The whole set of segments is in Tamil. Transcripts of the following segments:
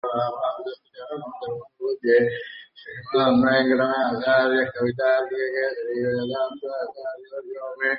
श्रीमान्वेङ्कटनाचार्य कवितार्किकेन्द्रीवेदान्ताचार्यो मे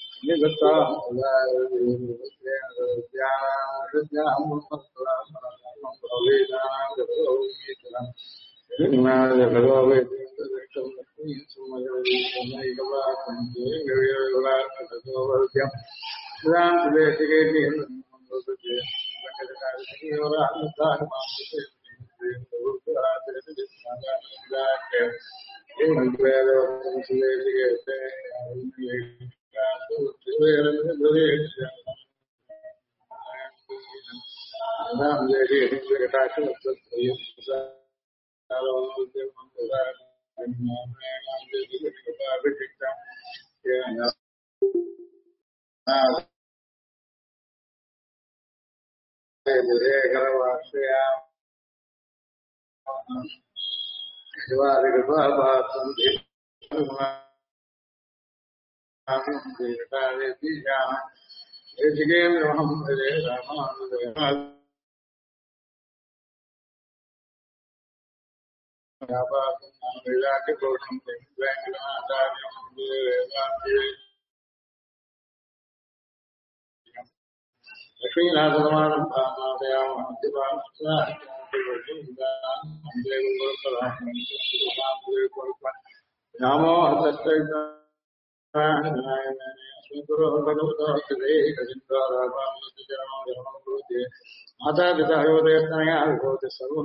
माता पिता योदयस्तनया विभूति सर्वं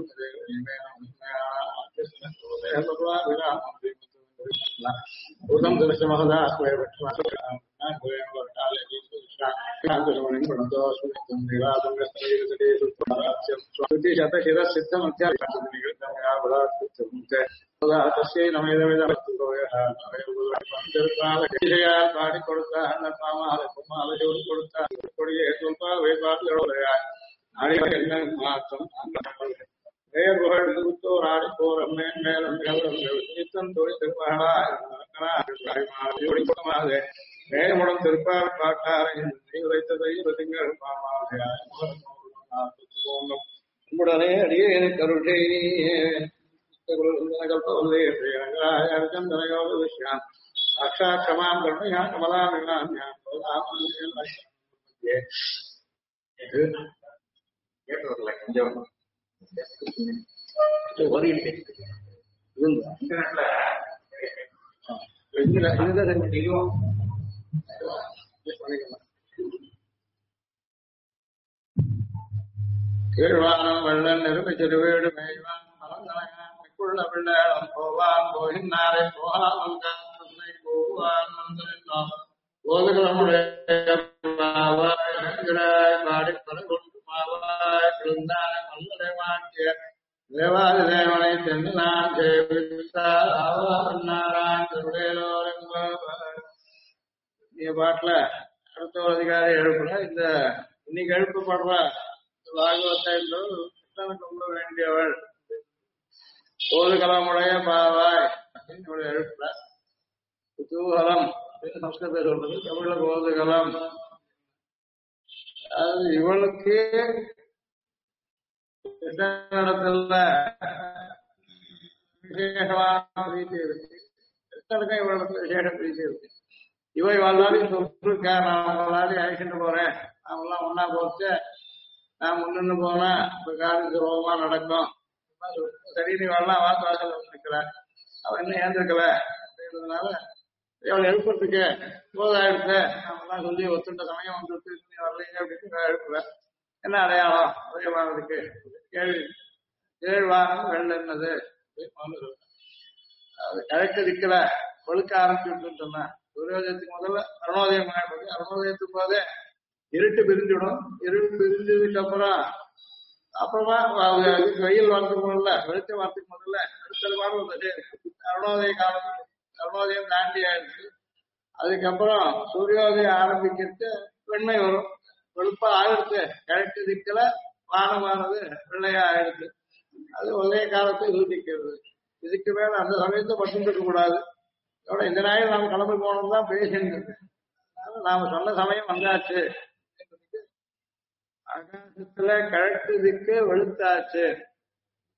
भूतं दर्शमहदास्वय तस्यै पाടി കൊടുത്താൽ കൊടിയെ ಸ್ವಲ್ಪ വേപാടുകളോടെ அடிவர்கள் மாற்றம் ஆடி போறம் மேலும் நித்தம் தொழில் திருப்பாக வேகமுடன் திருப்பார் காட்டாரை உரைத்ததை திங்கள் உடனே அடியே கருணை கல்பவல்லேயோக விஷயம் சாட்சாத் கமாம் கருணையா கமலாமிகாமியாம் கேட்டு கொஞ்சம் கீழ்வானம் வெள்ளன் நெருமை திருவேடு மேய்வான் மலந்தனையான் மிக்குள்ள பிள்ளையாளம் போவான் போகின்றாரை போகாமல் போவான் போதுகளுடைய பாடி பலகொண்டு தேவாதி தேவனை சென்று நான் பாட்டுல அடுத்த ஒரு அதிகாரி எழுப்புல இந்த இன்னைக்கு எழுப்பப்படுற பாகவத்தை கும்ப வேண்டியவள் போதுகலமுடைய பாவாய் அப்படின்னு எழுப்புல குதூகலம் சம்ஸ்கிருத சொல்றது தமிழ்ல போதுகலம் அது இவளுக்கு இடத்துல விசேஷமான பிரீத்தி இருக்கு இவளுக்கு விசேஷ பிரீத்தி இருக்கு இவை வாழ்ந்தாலும் சொல்லிருக்கா நான் எல்லாரையும் அழைச்சிட்டு போறேன் நாமெல்லாம் ஒன்னா போச்சு நான் முன்னு போனா இப்ப காரியம் சுலபமா நடக்கும் சரி நீ வரலாம் வாசல் நிற்கிற அவன் இன்னும் ஏந்திருக்கல அப்படின்றதுனால இவளை எழுப்புறதுக்கு போதாயிடுச்சு நாமெல்லாம் சொல்லி ஒத்துட்ட சமயம் வந்து வரலைங்க அப்படின்னு எழுப்புல என்ன அடையாளம் உதயமானதுக்கு ஏழ்வானம் வெள்ளன்னது அது கிழக்கு திக்கல கொழுக்க ஆரம்பிச்சுட்டு சொன்னா சூரியோதயத்துக்கு முதல்ல அருணோதயம் ஆயிடுது அருணோதயத்துக்கு போதே இருட்டு பிரிஞ்சுடும் இருட்டு பிரிஞ்சதுக்கு அப்புறமா வெயில் வரதுக்கு முதல்ல வெளிச்சம் வரதுக்கு முதல்ல அடுத்ததுமான ஒரு தசை இருக்கு அருணோதய காலம் அருணோதயம் தாண்டி ஆயிடுச்சு அதுக்கப்புறம் சூரியோதயம் ஆரம்பிக்கிறது வெண்மை வரும் வெளுப்பா ஆயிடுச்சு கிழக்கு திக்கல வானமானது வெள்ளையா ஆயிடுச்சு அது ஒரே காலத்தை சூச்சிக்கிறது இதுக்கு மேல அந்த சமயத்தை மட்டும் இருக்க கூடாது இந்த நாயில் நாம கிளம்பி போனோம் தான் பேசிட்டு நாம சொன்ன சமயம் வந்தாச்சு ஆகாசத்துல கிழக்கு திக்கு வெளுத்தாச்சு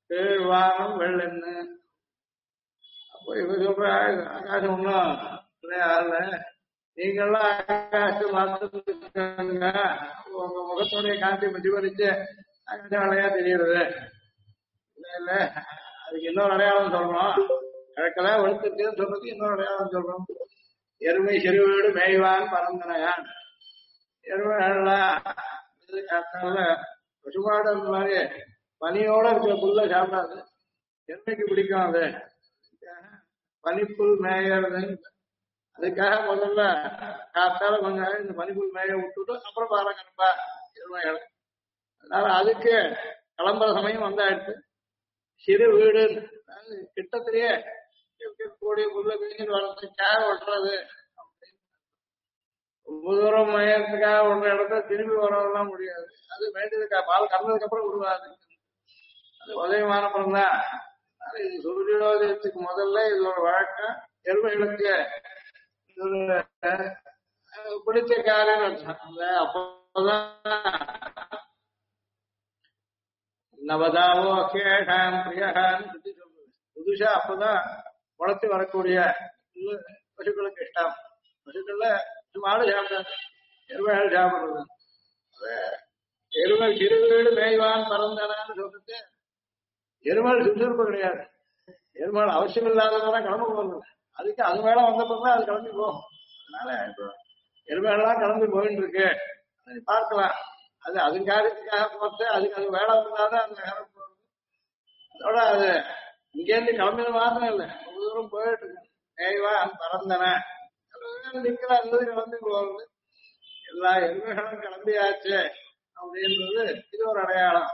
கீழ்வானம் வெள்ளெண்ணு. அப்போ இவ சொல்ற ஆகாசம் ஒண்ணும் இல்ல, நீங்கெல்லாம் ஆகாசம் பார்த்துருக்காங்க, உங்க முகத்தோடைய காந்தி பிரதிபலிச்சு ஆகாசம் அடையா தெரியுறது இல்ல இல்ல. அதுக்கு இன்னொரு அடையாளம் சொல்றோம், கிழக்கெல்லாம் வெளுத்துருக்குன்னு சொல்றதுக்கு இன்னொரு அடையாளம் சொல்றோம். எருமை சிறுவீடு மேய்வான் பரந்தனையான். எருமைகள்லாம் காத்தால பசுமாடு அந்த மாதிரி பனியோட இருக்கிற புல்ல சாப்பிடாது, எருமைக்கு பிடிக்கும் அது. பனிப்புல் மேயறது, அதுக்காக முதல்ல காத்தால கொஞ்ச நேரம் இந்த பனிப்புல் மேய விட்டுட்டு அப்புறம் பாலை கணப்பா எருமைகளை. அதனால அதுக்கு கிளம்புற சமயம் வந்தாயிடுச்சு. சிறு வீடு கிட்டத்திலேயே இருக்கக்கூடிய புல்ல பிடிச்சிட்டு வர்றதுக்காக ஒட்டுறது. ரொம்ப தூரம் மேயறதுக்காக ஒன்ற இடத்த திரும்பி வரலாம் முடியாது, அது வேண்டியதுக்கா பால் கறந்ததுக்கு அப்புறம் விடுவாது. அது உதயமான அப்புறம் தான். இது சூரியோதயத்துக்கு முதல்ல இது ஒரு வழக்கம். எருமைகளுக்கு இது ஒரு பிடிச்ச காரியம் அர்த்தம். அப்பதான் நவதாவோ கேஷாம் பிரியான்னு சொல்லி சொல்றது. புதுசா அப்பதான் வளர்த்து வரக்கூடிய பசுக்களுக்கு இஷ்டம். பசுக்கள்ல மாடு சாப்பிடாது, எருமைகள் சாப்பிடுறது. எருமை சிறுவீடு மேய்வான் பறந்தனான்னு சொல்லிட்டு எருமாள் சுறுசுறுப்பு கிடையாது. எருமாள் அவசியம் இல்லாததான் கிளம்ப போறது, அதுக்கு அது மேல வந்தப்பதான் அது கிளம்பி போகும். அதனால இப்போ எருமைகள்லாம் கிளம்பி போயிட்டு இருக்கு, பார்க்கலாம். அது அதுக்கு காரியத்துக்காக போட்டு அதுக்கு அது வேலை வந்தாதான் அந்த நேரம் போறது. அதோட அது இங்கேருந்து கிளம்பின மாத்திரம் இல்லை, ரொம்ப தூரம் போயிட்டு இருக்கு. மேய்வான் பறந்தன நிக்கிற அல்லது கிளம்பி போறது. எல்லா எருமைகளும் கிளம்பியாச்சு அப்படின்றது இது ஒரு அடையாளம்.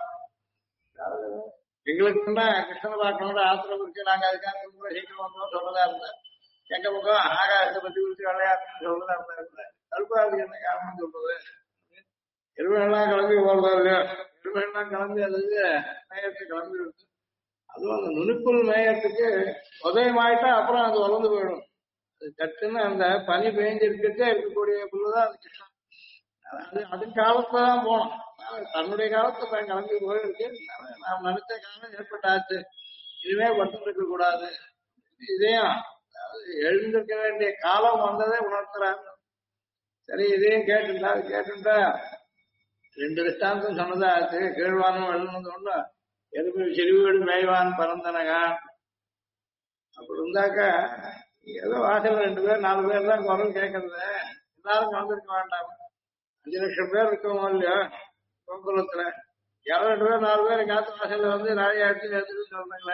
எங்களுக்குன்னா கிருஷ்ணனை பார்க்கணும்னு ஆத்திரம் இருக்கு, நாங்க அதுக்காக ரொம்ப சீக்கிரம் வந்தோம் சொல்றதா இருந்தேன். எங்க பக்கம் ஆகாயத்தை பத்தி குறிச்சு விளையாட்டு சொல்றதா இருந்தேன். கல்பாதி என்ன காரணம் சொல்றது, எருமைகள்லாம் கிளம்பி போறதா இல்லையோ, எருமைகள்லாம் கிளம்பி அதுக்கு மேயத்தை கிளம்பி இருக்கு. அதுவும் அந்த நுனிப்புல் மேயத்துக்கு உதயமாயிட்டா அப்புறம் அது வளர்ந்து போயிடும். அது டக்குன்னு அந்த பனி பெய்ஞ்சிருக்கே இருக்கக்கூடிய புல்லுதான் அது கிருஷ்ணன். அது அது காலத்துல தான் போனோம், தன்னுடைய காலத்துல தான் கிளம்பி போயிருக்கு. நாம் நினைச்ச காலம் ஏற்பட்டாச்சு, இனிமே பட்டு இருக்க கூடாது. இதையும் எழுந்திருக்க வேண்டிய காலம் வந்ததே உணர்த்துறாங்க. சரி, இதையும் கேட்டுட்டா ரெண்டு திஷ்டாந்தம் சொன்னதா ஆச்சு. கீழ்வானம் வெள்ளனது ஒண்ணு, எருமை சிறுவீடு மேய்வான் பரந்தனகான். அப்படி இருந்தாக்க ஏதோ வாசல் 2 பேர் 4 பேர் தான் குரல் கேட்கறது, எல்லாரும் கலந்துருக்க வேண்டாம். 5 லட்சம் பேர் இருக்கோம் இல்லையோ கோகுலத்துல, யாரோ 2 பேர் 4 பேர் காத்து வாசல்ல வந்து நாளைய எடுத்து எடுத்துட்டு சொல்றாங்களே,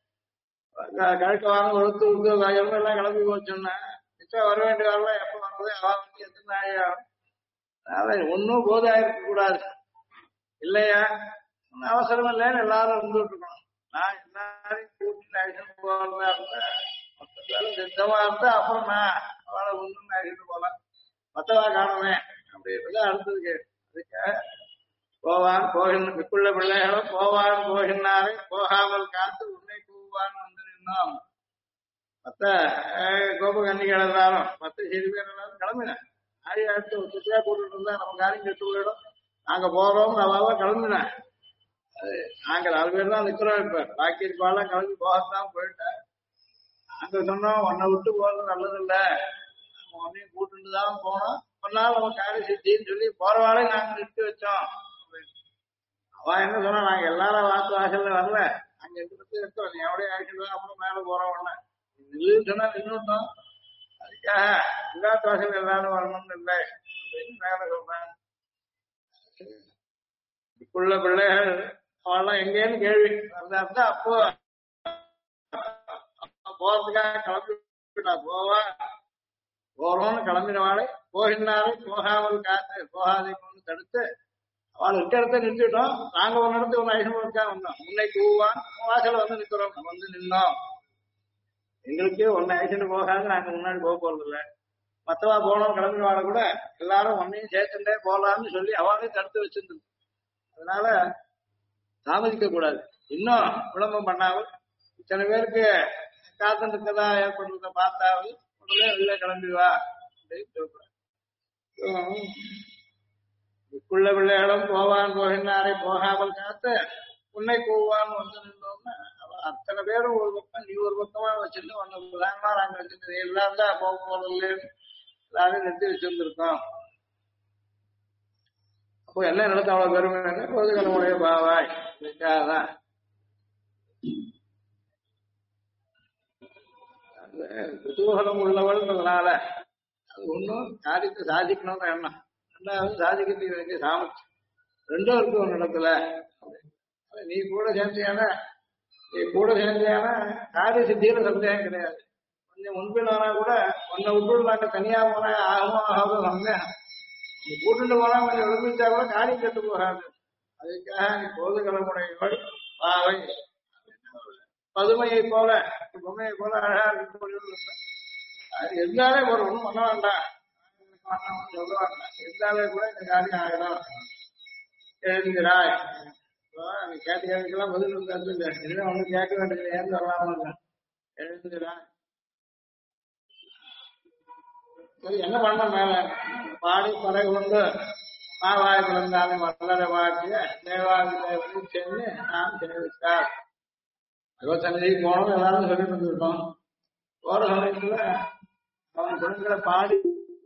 கிழக்கு வாரம் ஒழுத்து விட்டு எல்லாம் கிளம்பி போச்சோன்னா மிச்சம் வர வேண்டிய வரலாம். எப்ப வர்றது அவன் வந்து எத்தனை நாள். அதனால ஒன்னும் போதாயிருக்க கூடாது இல்லையா, அவசரம் இல்லைன்னு எல்லாரும் இருந்துட்டு இருக்கணும். நான் எல்லாரையும் கூட்டிட்டு அழைச்சிட்டு போறதா இருந்தேன், சித்தமா இருந்தா அப்புறம் நான் அவளை ஒண்ணுன்னு அழைச்சிட்டு போலாம், மத்தவா காணுமே அப்படின்றது அடுத்தது கேட்டு. அதுக்காக போவான் போகின்ற மிக்குள்ள பிள்ளைகளும் போவான் போகின்றாரை போகாமல் காத்து உன்னை கூவான் வந்து நின்னோம். மத்த கோபகன்னிகள் எல்லாரும் மத்த செய்தி பேர் எல்லாரும் கிளம்பினேன். ஆடி அடுத்து சுற்றியா கூட்டிட்டு இருந்தா நம்ம காரியம் கெட்டு போயிடும், நாங்க போறோம் அவாவா கிளம்பினேன். நாங்க 4 பேர் தான் நிக்கிறோம். இப்ப பாக்கி இருப்பாலாம் கிளம்பி போகத்தான் போயிட்டேன். நாங்க சொன்னோம் உன்னை விட்டு போறது நல்லது இல்ல, உன்னையும் கூட்டுட்டு தான் போனோம், ஒன்னாலும் நம்ம காரியம் சித்தின்னு சொல்லி போறவாளே நாங்க நிறுத்தி வச்சோம். அவன் என்ன சொன்னா, நாங்க எல்லாரும் வாக்கு வாசல்ல வரல, அங்க இருக்கோம், நீ எவ்வளவு ஆக்சிடென்ட் அப்புறம் மேல போறோம் நில்லுன்னு சொன்னா நின்றுட்டோம். அதுக்காக எல்லாத்து வாசல் எல்லாரும் வரணும்னு இல்லை அப்படின்னு மேல சொல்றேன். இப்புள்ள பிள்ளைகள் அவெல்லாம் எங்கேன்னு கேள்வி வந்தா அப்போ போறதுக்காக கிளம்பிட்டா போவா போறோம்னு கிளம்பினவாளை போகின்றாலே போகாமல் காத்து போகாதை கொண்டு தடுத்து அவள் இருக்க இடத்த நிறுத்திட்டோம். நாங்க ஒரு இடத்துல ஒரு ஐநூறுக்கா வந்தோம், முன்னை கூவான் வாசல வந்து நிக்கிறோம், வந்து நின்னோம். எங்களுக்கு ஒன்னு ஆக்சிடென்ட் போகாது, நாங்க முன்னாடி போக போறது இல்லை. மத்தவா போனோம் கிளம்பினவாளை கூட எல்லாரும் ஒன்னையும் சேர்த்துட்டே போலாம்னு சொல்லி அவளே தடுத்து வச்சிருந்தது. அதனால தாமதிக்க கூடாது, இன்னும் விளம்பரம் பண்ணாமல் இத்தனை பேருக்கு காத்து இருக்கதா ஏற்படுறத பார்த்தாவது உடனே வெளில கிளம்பி வா அப்படின்னு சொல்றேன். இப்புள்ள பிள்ளைகளும் போவான் போகின்றாரை போகாமல் காத்து உன்னை கூவான் வந்து நின்றோம்னா அத்தனை பேரும் ஒரு பக்கம் நீ ஒரு பக்கமா வச்சிருந்து ஒன்னு பிரதானமா நாங்க வச்சிருந்தது எல்லாம் தான் போக போறதுல எல்லாரும் நிறுத்தி வச்சிருந்திருக்கோம். அப்போ என்ன நடத்த அவ்வளவு பெருமை பொதுகளுடைய பாவாய் இதுக்காகதான் அந்த குதூகலம் உள்ளவள்ன்றதுனால அது ஒன்றும் காரியத்தை சாதிக்கணும்னு எண்ணம், ரெண்டாவது சாதிக்கிறதுக்கு வேண்டிய சாமர்த்தியம் ரெண்டும் இருக்கு ஒரு இடத்துல. நீ கூட சேர்ந்தியான காரிய சித்தியில சந்தேகம் கிடையாது. கொஞ்சம் முன்பில் ஆனா கூட உன்னை விட்டு நாங்க தனியா போனா ஆகுமோ ஆகாதோ சந்தேகம். நீ கூட்டுட்டு போனா கொஞ்சம் எழுப்பிச்சா கூட காரியம் கெட்டு போகாது. அதுக்காக நீ போதுகளமுடையவள் பாவை பதுமையை போல பொம்மையை போல அழகா இருக்க அது இருந்தாலே ஒரு ஒன்றும் பண்ண வேண்டாம், சொல்ல வேண்டாம், இருந்தாலே கூட இந்த காரியம் ஆகணும். எழுந்திராய் நீ கேட்டு கேட்கலாம் பதில் இருந்தா ஒண்ணு கேட்க வேண்டியது ஏன் வரலாம எழுந்திராய். என்ன பண்ண மேல பாடி பறை கொண்டு மாவாய் பிறந்தாலும் மலரை வாக்கிய தேவாதி தேவனை சென்று நாம் சேவித்தார். சன்னிதிக்கு போனோம் எல்லாரும் சொல்லிட்டு இருந்திருக்கோம். போற சமயத்துல அவன் குணங்களை பாடி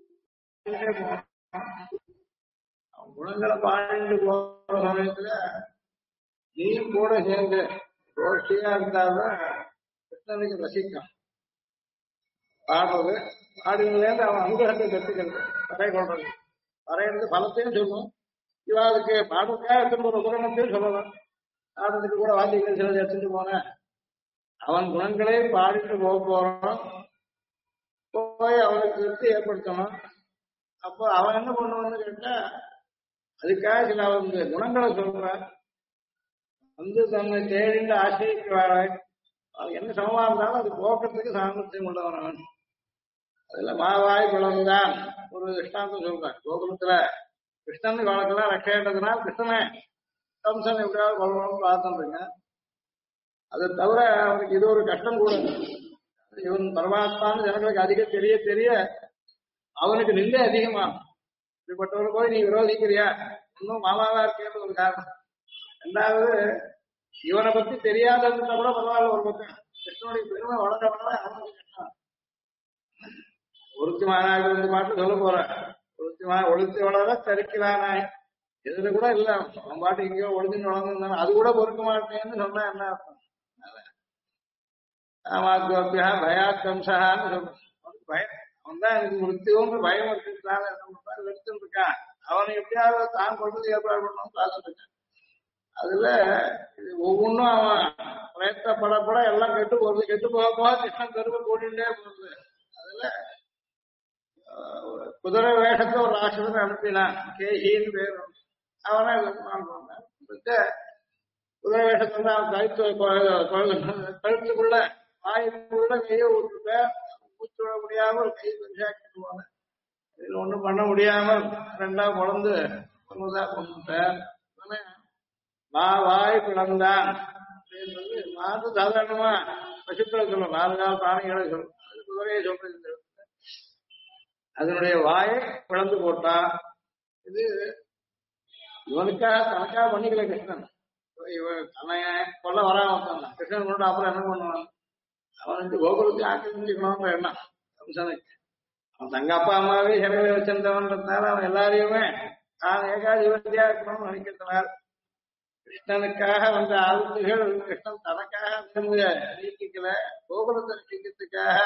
அவன் குணங்களை பாடிட்டு போற சமயத்துல நீயும் கூட சேர்ந்து ரோஷியா இருந்தாதான் கிருஷ்ணனுக்கு ரசிக்கும். பாடுறது பாடுங்களேந்து அவன் அனுகிரகத்தை கற்றுக்கிறது பறை கொள்றது. பறையிறது பலத்தையும் சொல்லும். இவாளுக்கு பாடுறதுக்காக எடுத்துட்டு போற குணத்தையும் சொல்லலாம். பாடுறதுக்கு கூட வாத்தியங்கள் சிலது எடுத்துட்டு போனேன். அவன் குணங்களே பாடிட்டு போக போறான். போய் அவனுக்கு திருப்தி ஏற்படுத்தணும். அப்போ அவன் என்ன பண்ணுவான்னு கேட்டா அதுக்காக சில அவன் குணங்களை சொல்றான். வந்து தன்னை தேடிண்டு ஆசிரியக்கிறாள். அவன் என்ன சமமா இருந்தாலும் அது போக்குறதுக்கு சாமர்த்தியம் உள்ளவன் அவன். அதுல மாவாய் குளம்தான் ஒரு திஷ்டாந்தம் சொல்றான். கோகுலத்துல கிருஷ்ணன் வழக்கெல்லாம் ரட்சேன்றதுனால் கிருஷ்ணனை கம்சன் எப்படியாவது கொள்ளணும்னு பார்த்துருங்க. அதை தவிர அவனுக்கு இது ஒரு கஷ்டம் கூட. இவன் பரமாத்மான்னு ஜனங்களுக்கு அதிகம் தெரிய தெரிய அவனுக்கு நிலை அதிகமாகும். இப்படிப்பட்டவரை போய் நீ விரோதிக்கிறியா இன்னும் மாமாவா இருக்கேன்னு ஒரு காரணம். ரெண்டாவது இவனை பத்தி தெரியாததுன்னா கூட பரவாயில்ல. ஒரு பக்கம் கிருஷ்ணனுடைய பெருமை வளர வளர அவனுக்கு கஷ்டம். ஒருத்தி மாநாடு வந்து பாட்டு சொல்ல போறேன். ஒழுத்தி வளர தரிக்கலானாய் எதுல கூட இல்ல. அவன் பாட்டு எங்கேயோ ஒழுத்தின்னு வளர்ந்துருந்தானே அது கூட பொறுக்க மாட்டேன்னு சொன்னா என்ன அர்த்தம்? ஆமாத்யா பயாத்கம்சான்னு சொல்றான். பயம் அவன் தான் எனக்கு மிருத்தியோன்னு பயம் இருக்கிறதுனால எடுத்துட்டு இருக்கான். அவனை எப்படியாவது தான் கொள்றது ஏற்பாடு பண்ணணும் பார்த்துட்டு இருக்கான். அதுல ஒவ்வொன்றும் அவன் பிரயத்தப்படப்பட எல்லாம் கெட்டு போகுது. கெட்டு போக போக கிருஷ்ணன் கருவை கூட்டிகிட்டே போகுது. அதுல குதிரை வேஷத்தை ஒரு ராட்சசனை அனுப்பினான். கேஹின்னு பேர். அவனை குதிரை வேஷத்துல அவன் கழுத்துக்குள்ள வாயுக்குள்ள கையை விட்டுட்ட. மூச்சு விட முடியாமல் கை பெருசாக்கிட்டு போன. இதுல ஒண்ணும் பண்ண முடியாமல் ரெண்டா குழந்து கொண்டுட்டேன். வாய் பிளந்தான் அப்படின்றது மாது சாதாரணமா பசுக்களை சொல்லும். 4 கால பிராணிகளை சொல்லும். அது குதிரையை சொல்றது. அதனுடைய வாயை பிளந்து போட்டான். இது இவனுக்காக தனக்காக பண்ணிக்கல கிருஷ்ணன். இவன் தன்னை கொல்ல வராம கிருஷ்ணன் கொண்டு அப்புறம் என்ன பண்ணுவான்? அவனுக்கு கோகுலத்தை ஆக்கிரமிச்சுக்கணும்ன்ற எண்ணம் கம்சனுக்கு. அவன் தங்க அப்பா அம்மாவே சிறையில் வச்சிருந்தவன்றதுனால அவன் எல்லாரையுமே நான் ஏகாதிபதியா இருக்கணும்னு நினைக்கிறதுனால கிருஷ்ணனுக்காக வந்த ஆபத்துகள் கிருஷ்ணன் தனக்காக நீக்கிக்கல. கோகுலத்தை நீக்கிறதுக்காக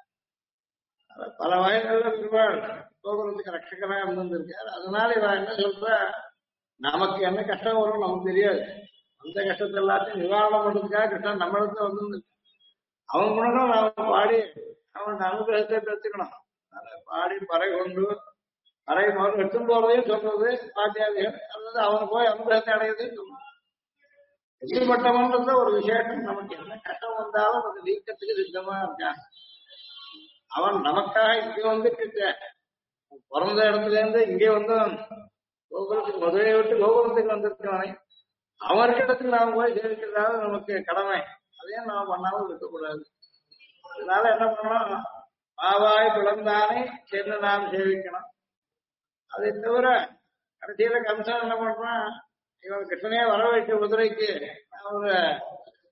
பல வயதுல பெருமாள் கோகுலத்துக்கு ரட்சகனா இருந்திருக்காரு. அதனால இவன் என்ன சொல்ற, நமக்கு என்ன கஷ்டம் வரும் நமக்கு தெரியாது. அந்த கஷ்டத்தை எல்லாத்தையும் நிவாரணம் பண்றதுக்காக கிருஷ்ணன் நம்மளுக்கு வந்து அவன் குணம் நாம பாடி அவன் அனுகிரகத்தை பெற்றுக்கணும். பாடி பறை கொண்டு பறை முதல் எடுத்துன்னு போறதையும் சொல்றது பாட்டியாதிகள். அல்லது அவன் போய் அனுகிரகத்தை அடையதையும் சொல்லணும். எப்படிப்பட்டவன்றத ஒரு விசேஷம். நமக்கு என்ன கஷ்டம் வந்தாலும் அது நீக்கத்துக்கு சித்தமா இருக்கான். அவன் நமக்காக இங்க வந்துட்டு பிறந்த இடத்துல இருந்து இங்கே வந்து கோகுலத்துக்கு மதுரையை விட்டு கோகுலத்துக்கு வந்திருக்கவனை அவர்கிட்டத்துக்கு நாம் போய் சேவிக்கிறதாவது நமக்கு கடமை. அதையும் நாம் பண்ணாமல் இருக்கக்கூடாது. அதனால என்ன பண்ணணும், மாவாய் பிளந்தானே சென்று நாம் சேவிக்கணும். அதை தவிர கடைசியில கம்சன் என்ன பண்றான், இவன் கிருஷ்ணனே வர வைக்க குதிரைக்கு ஒரு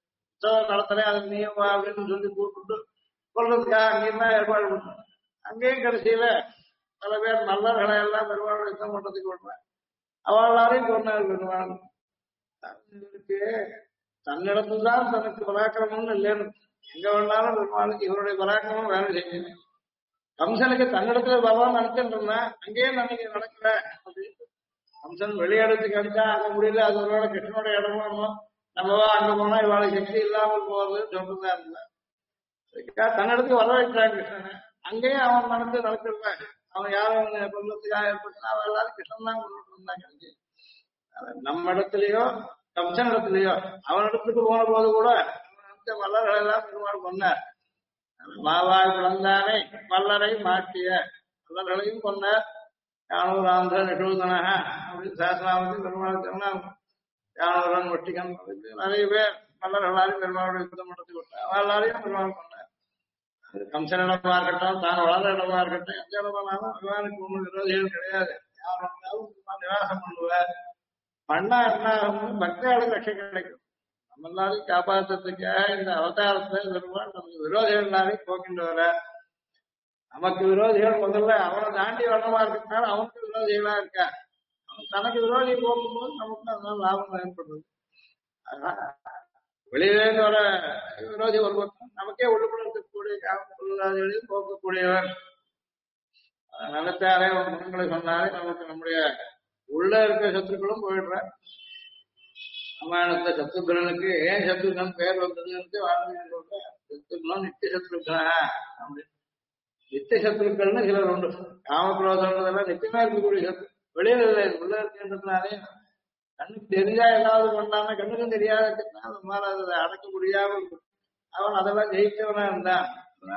உற்சவம் நடத்துறேன் அதுக்கு நீயும் வா அப்படின்னு சொல்லி கூப்பிட்டு சொல்றதுக்காக அங்கேயும் தான் ஏற்பாடு பண்ணோம். அங்கேயும் கடைசியில பல பேர் நல்லவர்களை எல்லாம் பெருமாள் யுத்தம் பண்றதுக்கு விடுறேன். அவள் எல்லாரையும் கொண்டாள் பெருமாள். இவருக்கு தன்னிடத்துல தான் தனக்கு பராக்கிரமம்னு இல்லைன்னு எங்க வேணாலும் பெருமாளுக்கு இவருடைய பராக்கிரமம் வேலை செய்யணும். கம்சனுக்கு தன்னிடத்துல பகவான் நினைச்சுட்டு இருந்தான், அங்கேயே நினைக்க நடக்கல அப்படின்னு. கம்சன் வெளியிடத்துக்கு அடிச்சா அங்க முடியல, அது ஒருவேளை கிருஷ்ணனோட இடமா இருந்தோம், நம்மவா அங்க போனா இவாளை சக்தி இல்லாமல் போகுதுன்னு சொல்றதா இருந்தான். தன்னிடத்துக்கு வர வைக்கிறான் கிருஷ்ணனை, அங்கேயும் அவன் மனசு நடக்கிறான். அவன் யாரும் கொள்ளத்துக்காக ஏற்பட்டா அவன் எல்லாரும் கிருஷ்ணன் தான் கொண்டுட்டு இருந்தாங்க. நம்ம இடத்துலயோ கம்சன் இடத்துலயோ அவன் இடத்துக்கு போன போது கூட அவன் வல்லர்கள் எல்லாம் பெருமாள் கொண்டார். மாவாய் பிறந்தானே வல்லரை மாட்டிய வல்லர்களையும் கொண்டார். யானூர் ஆந்திர நிஷூதனக அப்படின்னு சாஸ்திராமத்தி பெருமாள் சொன்னார். யானூரன் ஒட்டிகன் நிறைய பேர் வல்லர்களாரையும் பெருமாளுடைய யுத்தம் நடத்தி விட்டார். எல்லாரையும் பெருமாள் கொண்டார். கம்சன் இடமா இருக்கட்டும், தான் வளர்ற இடமா இருக்கட்டும், எந்த இடமானாலும் பகவானுக்கு ஒன்றும் விரோதிகள் கிடையாது. யார் வந்தாலும் நிவாசம் பண்ணுவார். பண்ணா என்ன ஆகும், பக்தியாளுக்கு ரட்சை கிடைக்கும். நம்ம எல்லாரையும் காப்பாற்றுறதுக்காக இந்த அவதாரத்தை பெருமாள் நமக்கு விரோதிகள் எல்லாரையும் போக்கிட்டு வர. நமக்கு விரோதிகள் முதல்ல அவனை தாண்டி வளமா இருக்கிறதுனால அவனுக்கு விரோதிகளா இருக்கா. அவன் தனக்கு விரோதியை போக்கும்போது நமக்கு அதனால லாபம் ஏற்படுது. அதனால வெளியிலேருந்து வர விரோதி ஒரு பக்கம், நமக்கே உள்ளுக்குள்ள இருக்கக்கூடிய காவல்களையும் போக்கக்கூடியவர். நினைத்தாரே குணங்களை சொன்னாலே நமக்கு நம்முடைய உள்ள இருக்க சத்துருக்களும் போயிடுற. ராமாயணத்தை சத்ருகனுக்கு ஏன் சத்ருகன் பெயர் வந்ததுன்னு வாழ்க்கை சொல்ற. சத்ருகனும் நித்திய சத்ருகனா அப்படின்னு. நித்திய சத்ருக்கள்னு சிலர் உண்டு. காமக்ரோதெல்லாம் நித்தியமா இருக்கக்கூடிய சத்ரு, வெளியில இல்லை, உள்ள இருக்கின்றதுனாலே கண்ணுக்கு தெரிஞ்சா ஏதாவது பண்ணாம கண்ணுக்கும் தெரியாத அதை அடக்க முடியாம அவன் அதெல்லாம் ஜெயிச்சவனா இருந்தான்.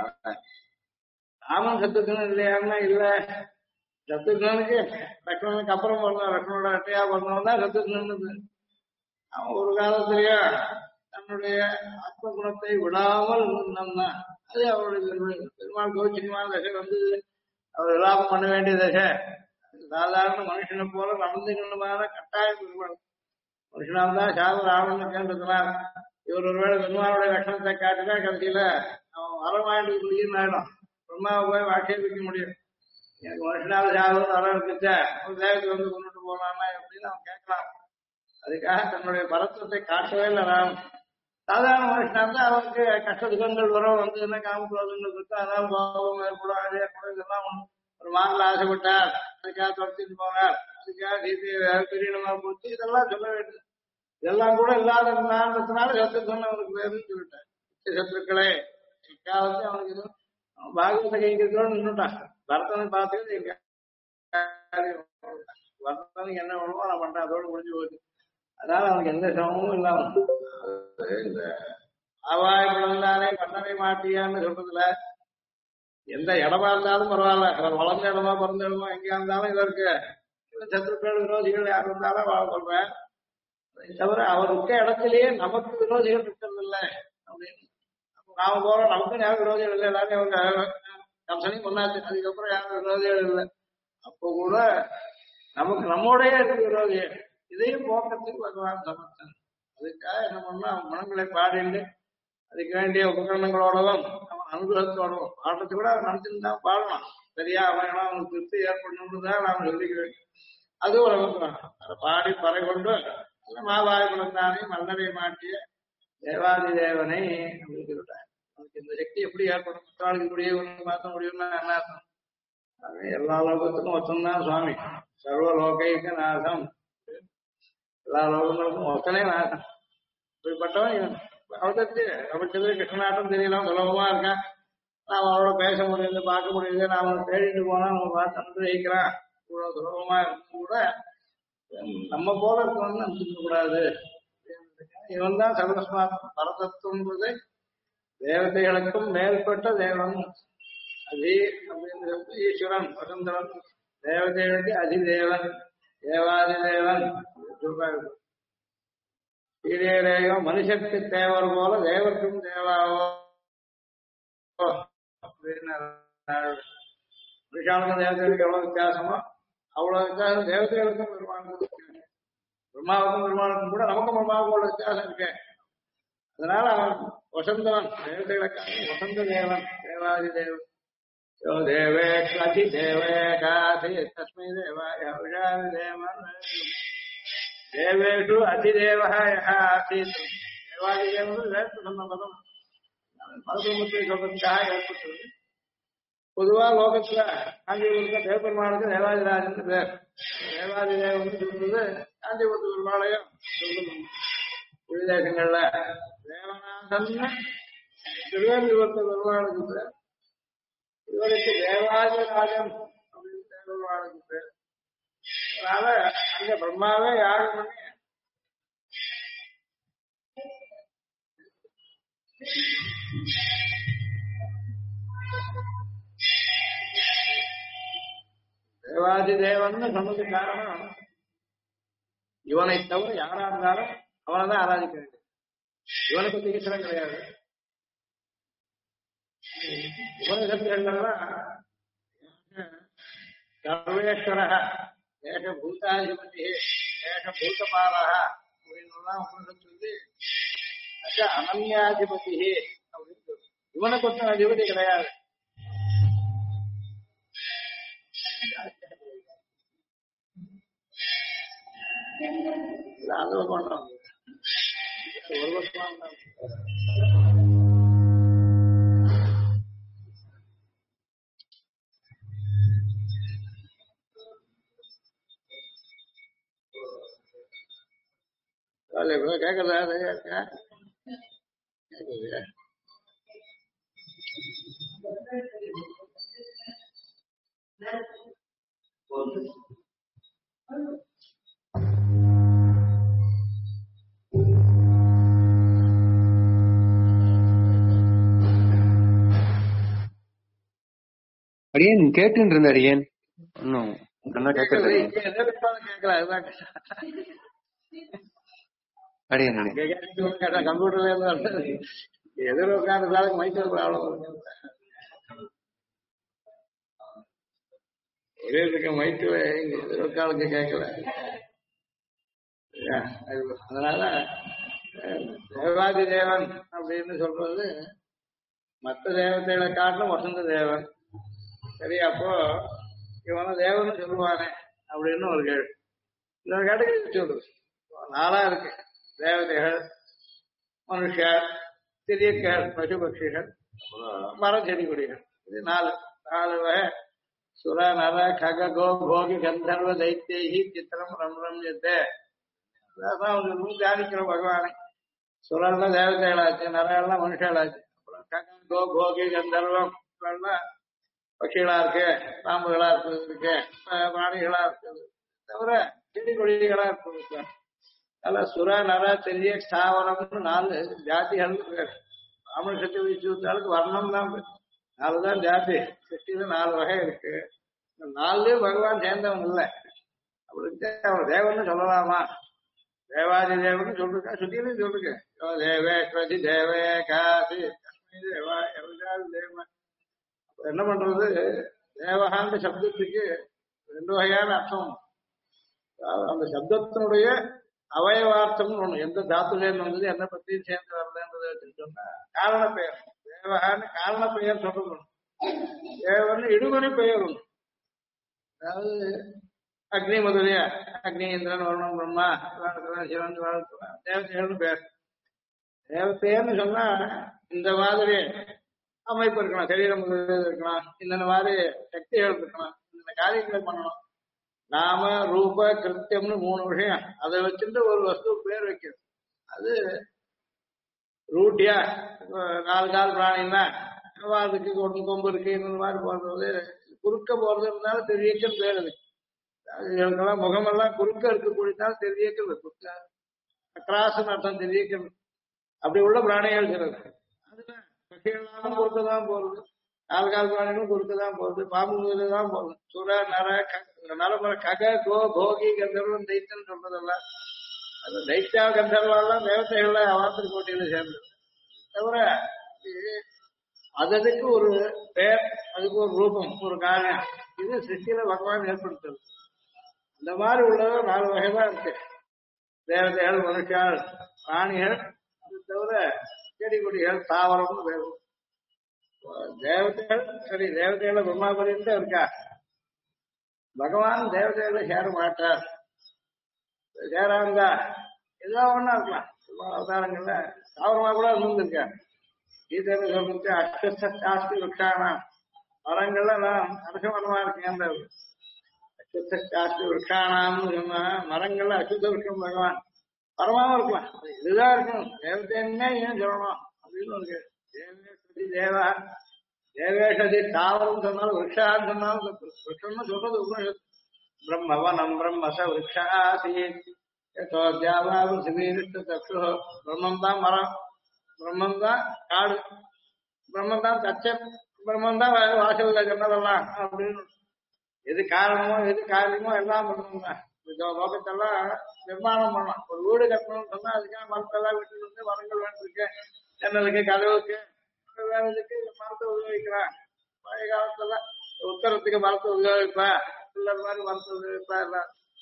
ராமன் சத்துக்கணும் இல்லையான்னா இல்ல, சத்துக்கனுக்கு லக்ஷ்மணனுக்கு அப்புறம் வரணும், லக்ஷ்மணோட அட்டையா வரணும் தான் சத்துக்கணுன்னு. அவன் ஒரு காலத்திலேயே தன்னுடைய ஆத்ம குணத்தை விடாமல் இருந்தான். அது அவருடைய பெருமாள் கோச்சினிமான தசை வந்து அவர் விலாபம் பண்ண வேண்டிய தசை. சாதாரண மனுஷனை போல நடந்துக்கணுமான கட்டாயம் பெருமாள். மனுஷனால் தான் சாதம் ஆகணும்னு கேட்டுக்கிறார். இவர் ஒருவேளை பெருமாளுடைய லட்சணத்தை காட்டினா கடைசியில அவன் வரமாயிட்டு ஆயிடும். பிரம்மாவை போய் ஆட்சேபிக்க முடியும். எனக்கு மனுஷனால சாதம் வர இருக்குச்சா ஒரு தேவத்தை வந்து கொண்டுட்டு போனான்னா எப்படின்னு அவன் கேட்கலாம். அதுக்காக தன்னுடைய பரத்துவத்தை காட்டவே இல்லை ராம். சாதாரண மனுஷனா இருந்தா அவனுக்கு கஷ்ட துக்கங்கள் வரும், வந்து என்ன காமக்ரோதங்கள் இருக்கு, அதனால கோபம் ஏற்படும், அதே கூட இதெல்லாம் ஒரு மாங்கல ஆசைப்பட்டார், அதுக்காக துரத்திட்டு போனார், அதுக்காக சீதையை பெரியமா போச்சு, இதெல்லாம் சொல்ல வேண்டியது. இதெல்லாம் கூட இல்லாத காரணத்தினால சத்துருக்கன் அவனுக்கு பேருன்னு சொல்லிட்டார். சத்துருக்களே இக்காலத்து அவனுக்கு இது பாகவத கைங்கிறதோடு நின்றுட்டான். பரதனை பார்த்துட்டு பரதனுக்கு என்ன பண்ணுமோ நான் பண்றேன், அதோடு முடிஞ்சு போச்சு. அதனால அவனுக்கு எந்த சிரமமும் இல்லாம இந்த ஆவாய் பிளந்தானே கண்ணனை மாட்டியான்னு சொல்றதுல எந்த இடமா இருந்தாலும் பரவாயில்ல, அவர் வளர்ந்த இடமா பிறந்த இடமா எங்கேயா இருந்தாலும் இதற்கு சத்துருக்கள் விரோதிகள் யார் இருந்தாலும் வாழ சொல்றேன். தவிர அவர் இருக்க இடத்திலேயே நமக்கு விரோதிகள் இருக்கிறது இல்லை அப்படின்னு. நாம போறோம், நமக்கும் யாரும் விரோதிகள் இல்லை, எல்லாரும் அவங்க கம்சனையும் கொண்டாச்சு, அதுக்கப்புறம் யாரும் விரோதிகள் இல்லை. அப்போ கூட நமக்கு நம்மோடைய இருக்கு விரோதிகள், இதையும் போக்குறதுக்கு பகவான் சமர்த்தன். அதுக்காக என்ன பண்ணா மனங்களை பாடிண்டு அதுக்கு வேண்டிய உபகரணங்களோடவும் அவன் அனுகிரகத்தோடவும் பாடுறது கூட நடத்திருந்தான் பாடலாம். சரியா அவன் அவனுக்கு திருப்தி ஏற்படணும்னு தான் நாம் சொல்லிக்கிறேன். அது ஒரு அதை பாடி பறை கொண்டு மாவாய் குழந்தானே மல்லரை மாட்டிய தேவாதி தேவனை அப்படின்னு சொல்லிட்டாங்க. அவனுக்கு இந்த சக்தி எப்படி ஏற்படும், மற்றவாளுக்கு இப்படியே ஒன்று மாற்ற முடியும்னா என்ன அர்த்தம்? அது எல்லா லோகத்துக்கும் ஒத்தந்தான் சுவாமி. சர்வ லோகைக்கு நாசம், எல்லா லோகங்களுக்கும் ஒத்தனே நாசம். இப்படிப்பட்டவன் இவன். அவருக்கு பிரபஞ்சத்துல கிருஷ்ணநாட்டம் தெரியலாம், சுலபமா இருக்கான். நாம் அவரோட பேச முடியுது, பார்க்க முடியுது, நாம தேடிட்டு போனா நம்ம பார்த்து அனுகிரகிக்கிறான். இவ்வளவு சுலபமா இருக்கும் கூட நம்ம போல இருக்கணும்னு நினைச்சுக்க கூடாது. இவன் தான் சர்வஸ்மாத்ம பரதத்துவன்றது தேவதைகளுக்கும் மேற்பட்ட தேவன். அதி அப்படின்னு ஈஸ்வரன் வசந்தரன், தேவதைகளுக்கு அதிதேவன், தேவாதி தேவன் சொல்றாரு. சீரியரேகம் மனுஷனுக்கு தேவர் போல தேவருக்கும் தேவாவோ அப்படின்னு. மனுஷானுக்கும் தேவதைகளுக்கு எவ்வளவு வித்தியாசமோ அவ்வளவு வித்தியாசம் தேவதைகளுக்கும் பெருமானுக்கும். பிரம்மாவுக்கும் பெருமானுக்கும் கூட நமக்கும் பிரம்மாவுக்கும் உள்ள வித்தியாசம் இருக்கு. அதனால அவன் வசந்தவன், தேவதைகளை வசந்த தேவன், தேவாதி தேவன். யோ தேவே கதி தேவே காதி தஸ்மை தேவாய விழாதி தேவன். தேவேஷு அதிதேவः யः ஆசீத். தேவாதி தேவன் வேறு சொன்ன பதம் மறுபுறத்தை சொல்றதுக்காக ஏற்பட்டது. பொதுவா லோகத்துல காஞ்சிபுரத்துல தேவபெருமானுக்கு தேவாதிராஜன் பேர். தேவாதி தேவன் சொல்றது காஞ்சிபுரத்து பெருமாளையும் சொல்றது. விவிதேசங்கள்ல தேவநாதன் திருவேந்திபுரத்து பெருமாளுக்கு பேர். இவருக்கு தேவாதிராஜன் அப்படின்னு தேவபெருமானுக்கு பேர். அதனால அங்க பிரம்மாவே யாகம் பண்ணி தேவாதி தேவன் சொன்னது காரணம், இவனை தவிர யாரா இருந்தாலும் அவனை தான் ஆராதிக்க வேண்டும். இவனுக்கு தீக்கிரம் கிடையாது. உபனிஷத்துகள்லாம் சர்வேஸ்வர ஏகபூதாதிபதி ஏகபூதபாலா அப்படின்னுலாம் உபனிஷத்து சொல்லி அனன்யாதிபதி அப்படின்னு சொல்லு. இவனுக்கு ஒருத்தன் அதிபதி கிடையாது. அது பண்றோம் ஒரு வருஷம் கேக்குறதா? கேக்குது. அடியேன் கேட்டுன்னு இருந்த அடியேன் ஒன்னும் நல்லா கேட்கறது கேட்கல. அதுதான் அடியேன் கம்ப்யூட்டர்ல இருந்து எதிர உட்கார்ந்து மைக்கேல் ப்ராப்ளம் ஒரே இருக்க மைக்கில் எதிர உட்காருக்கு கேட்கல. அதனால தேவாதி தேவன் அப்படின்னு சொல்றது மற்ற தேவதைகளை காட்டிலும் வசந்த தேவன். சரி, அப்போ இவன தேவன் சொல்லுவானே அப்படின்னு ஒரு கேள்வி. இந்த கேட்டகரி சொல்றது நாளா இருக்கு. தேவதைகள், மனுஷர், திரியக்கள், பசுபக்ஷிகள், மரம் செடி கொடிகள். இது நாலு வகை. சுர நர கக கோ போகி கந்தர்வ தைத்தேகி சித்திரம் ரம்ரம் தியானிக்கிற பகவானை. சுரல்ல தேவதைகளாச்சு, நரெல்லாம் மனுஷர்களாச்சு. அப்புறம் கக கோ போகி கந்தர்வம் பட்சிகளா இருக்கு, பாம்புகளா இருக்கு, பிராணிகளா இருக்குது, தவிர செடி கொடிகளா இருக்கு. அல்ல சுர நர தெரிய ஸ்தாவரம்னு 4 ஜாதிகள் பேர். தமிழ் சக்தி வச்சுக்கு வர்ணம் தான் 4 தான் ஜாதி. சக்தியில 4 வகை இருக்கு. 4 பகவான் சேர்ந்தவன் இல்லை. அப்படி அவன் தேவன்னு சொல்லலாமா? தேவாதி தேவன்னு சொல்லிருக்கா, சுத்தியிலும் சொல்லிருக்க. தேவே கதி தேவே காசி தேவா எவராது தேவன். என்ன பண்றது? தேவகாந்த சப்தத்துக்கு 2 வகையான அர்த்தம். அந்த சப்தத்தினுடைய அவயவார்த்தம்னு ஒண்ணு. எந்த தாத்துலேருந்து வந்தது, எந்த பத்தியும் சேர்ந்து வரலன்றதை சொன்னா காரண பெயர். தேவகான்னு காரண பெயர் சொல்லணும். தேவன்னு இடுமணி பெயர் ஒண்ணு. அதாவது அக்னி முதலிய அக்னி, இந்திரன், வருணம், பிரம்மா, சிவன், தேவதைகள்னு பேர். தேவதையர்னு சொன்னா இந்த மாதிரி அமைப்பு இருக்கலாம், சரீரம் இருக்கலாம், இந்த மாதிரி சக்திகள் இருக்கலாம், இந்த காரியங்களை பண்ணணும். நாம ரூப கிருத்தியம்னு 3 விஷயம். அதை வச்சுட்டு ஒரு வஸ்து பேர் வைக்கிறது. அது ரூட்டியா 4 கால் பிராணின்னா அதுக்கு கொம்பு இருக்கு, இந்த மாதிரி போறது குறுக்க போறது இருந்தாலும் தெரியக்கன்னு பேர். அது இவங்கெல்லாம் முகமெல்லாம் குறுக்க இருக்கக்கூடியதாலும் தெரியக்கிறது. குறுக்க கிராஸ்ன்னு அர்த்தம் தெரியக்கிறது. அப்படி உள்ள பிராணிகள் சிலது. அதுல பட்சிகளாலும் குறுக்கதான் போறது, 4 கால் பிராணிகளும் குறுக்கதான் போறது, பாம்பு முதலாம் போறது. சுர நர நரமர கக கோ போகி கந்தர்வம் தைத்தன்னு சொல்றதெல்லாம் அது தைத்தியா கந்தர்வெல்லாம் தேவதைகள்ல அவாத்திர கோட்டையில சேர்ந்தது. தவிர அதுக்கு ஒரு பேர், அதுக்கு ஒரு ரூபம், ஒரு காரியம். இது சிருஷ்டியில பகவான் ஏற்படுத்துறது. இந்த மாதிரி உள்ளது 4 வகைதான் இருக்கு. தேவதைகள், மனுஷால், பிராணிகள், அது தவிர செடி கொடிகள் தாவரம்னு பேரு. தேவதைகள் சரி, தேவதைகள பிரம்மா பரியந்தம் இருக்கா. பகவான் தேவதைகளை சேர மாட்டார். சேராந்தா ஏதோ ஒண்ணா இருக்கலாம். அவதாரங்கள்ல தாவரமா கூட இருந்திருக்க. கீதையில சொல்லிட்டு அஷ்டாஸ்தி விரக்ஷானா மரங்கள்ல நான் அரசமரமா இருக்கேன். அசுத்தாஸ்தி விரக்ஷானாம்னு சொன்னா மரங்கள்ல அசுத்த விரக்ஷம் பகவான் பரமாவும் இருக்கலாம். இதுதான் இருக்கணும். தேவதைன்னே ஏன் சொல்லணும் அப்படின்னு இருக்கு. தேவேஷதி தேவா தேவேஷதி தாவரம் சொன்னாலும் விரக்ஷான்னு சொன்னாலும் விரக்ஷம்னு சொல்றது உபனிஷத். பிரம்மவனம் பிரம்மச விரக்ஷாசி தக்ஷு. பிரம்மம் தான் மரம், பிரம்மம் தான் காடு, பிரம்மம் தான் தச்சம், பிரம்மம் தான் வாசல்ல சொன்னதெல்லாம் அப்படின்னு. எது காரணமோ எது காரியமோ எல்லாம் பண்ணணும். லோகத்தெல்லாம் நிர்மாணம் பண்ணலாம். ஒரு வீடு கட்டணும்னு சொன்னா அதுக்காக மரத்தெல்லாம் வீட்டுல இருந்து மரங்கள் வேண்டியிருக்கு. ஜன்னலுக்கு கதவுக்கு வேலைக்கு மரத்தை உபயோகிக்கிறான். பழைய காலத்துல உத்தரத்துக்கு மரத்தை உபயோகிப்பேன், பிள்ளர் மாதிரி மரத்தை உபயோகிப்பேன்.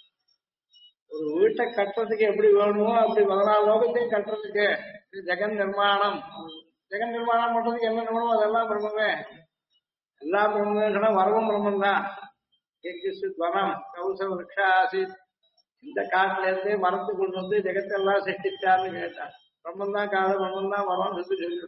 ஒரு வீட்டை கட்டுறதுக்கு எப்படி வேணுமோ அப்படி 14 லோகத்தையும் கட்டுறதுக்கு ஜெகன் நிர்மாணம். ஜெகன் நிர்மாணம் பண்றதுக்கு என்ன வேணுமோ அதெல்லாம் பிரம்மமே. எல்லா பிரம்மமே சொன்னா வரவும் பிரம்மன் தான். வனம் கௌச விரக்ஷாசி. இந்த காட்டுல இருந்து மரத்து கொண்டு வந்து ஜெகத்தெல்லாம் சிருஷ்டிச்சார்னு கேட்டான். பிரம்மன் தான் காடு, பிரம்மன் தான் வரம் சொல்லி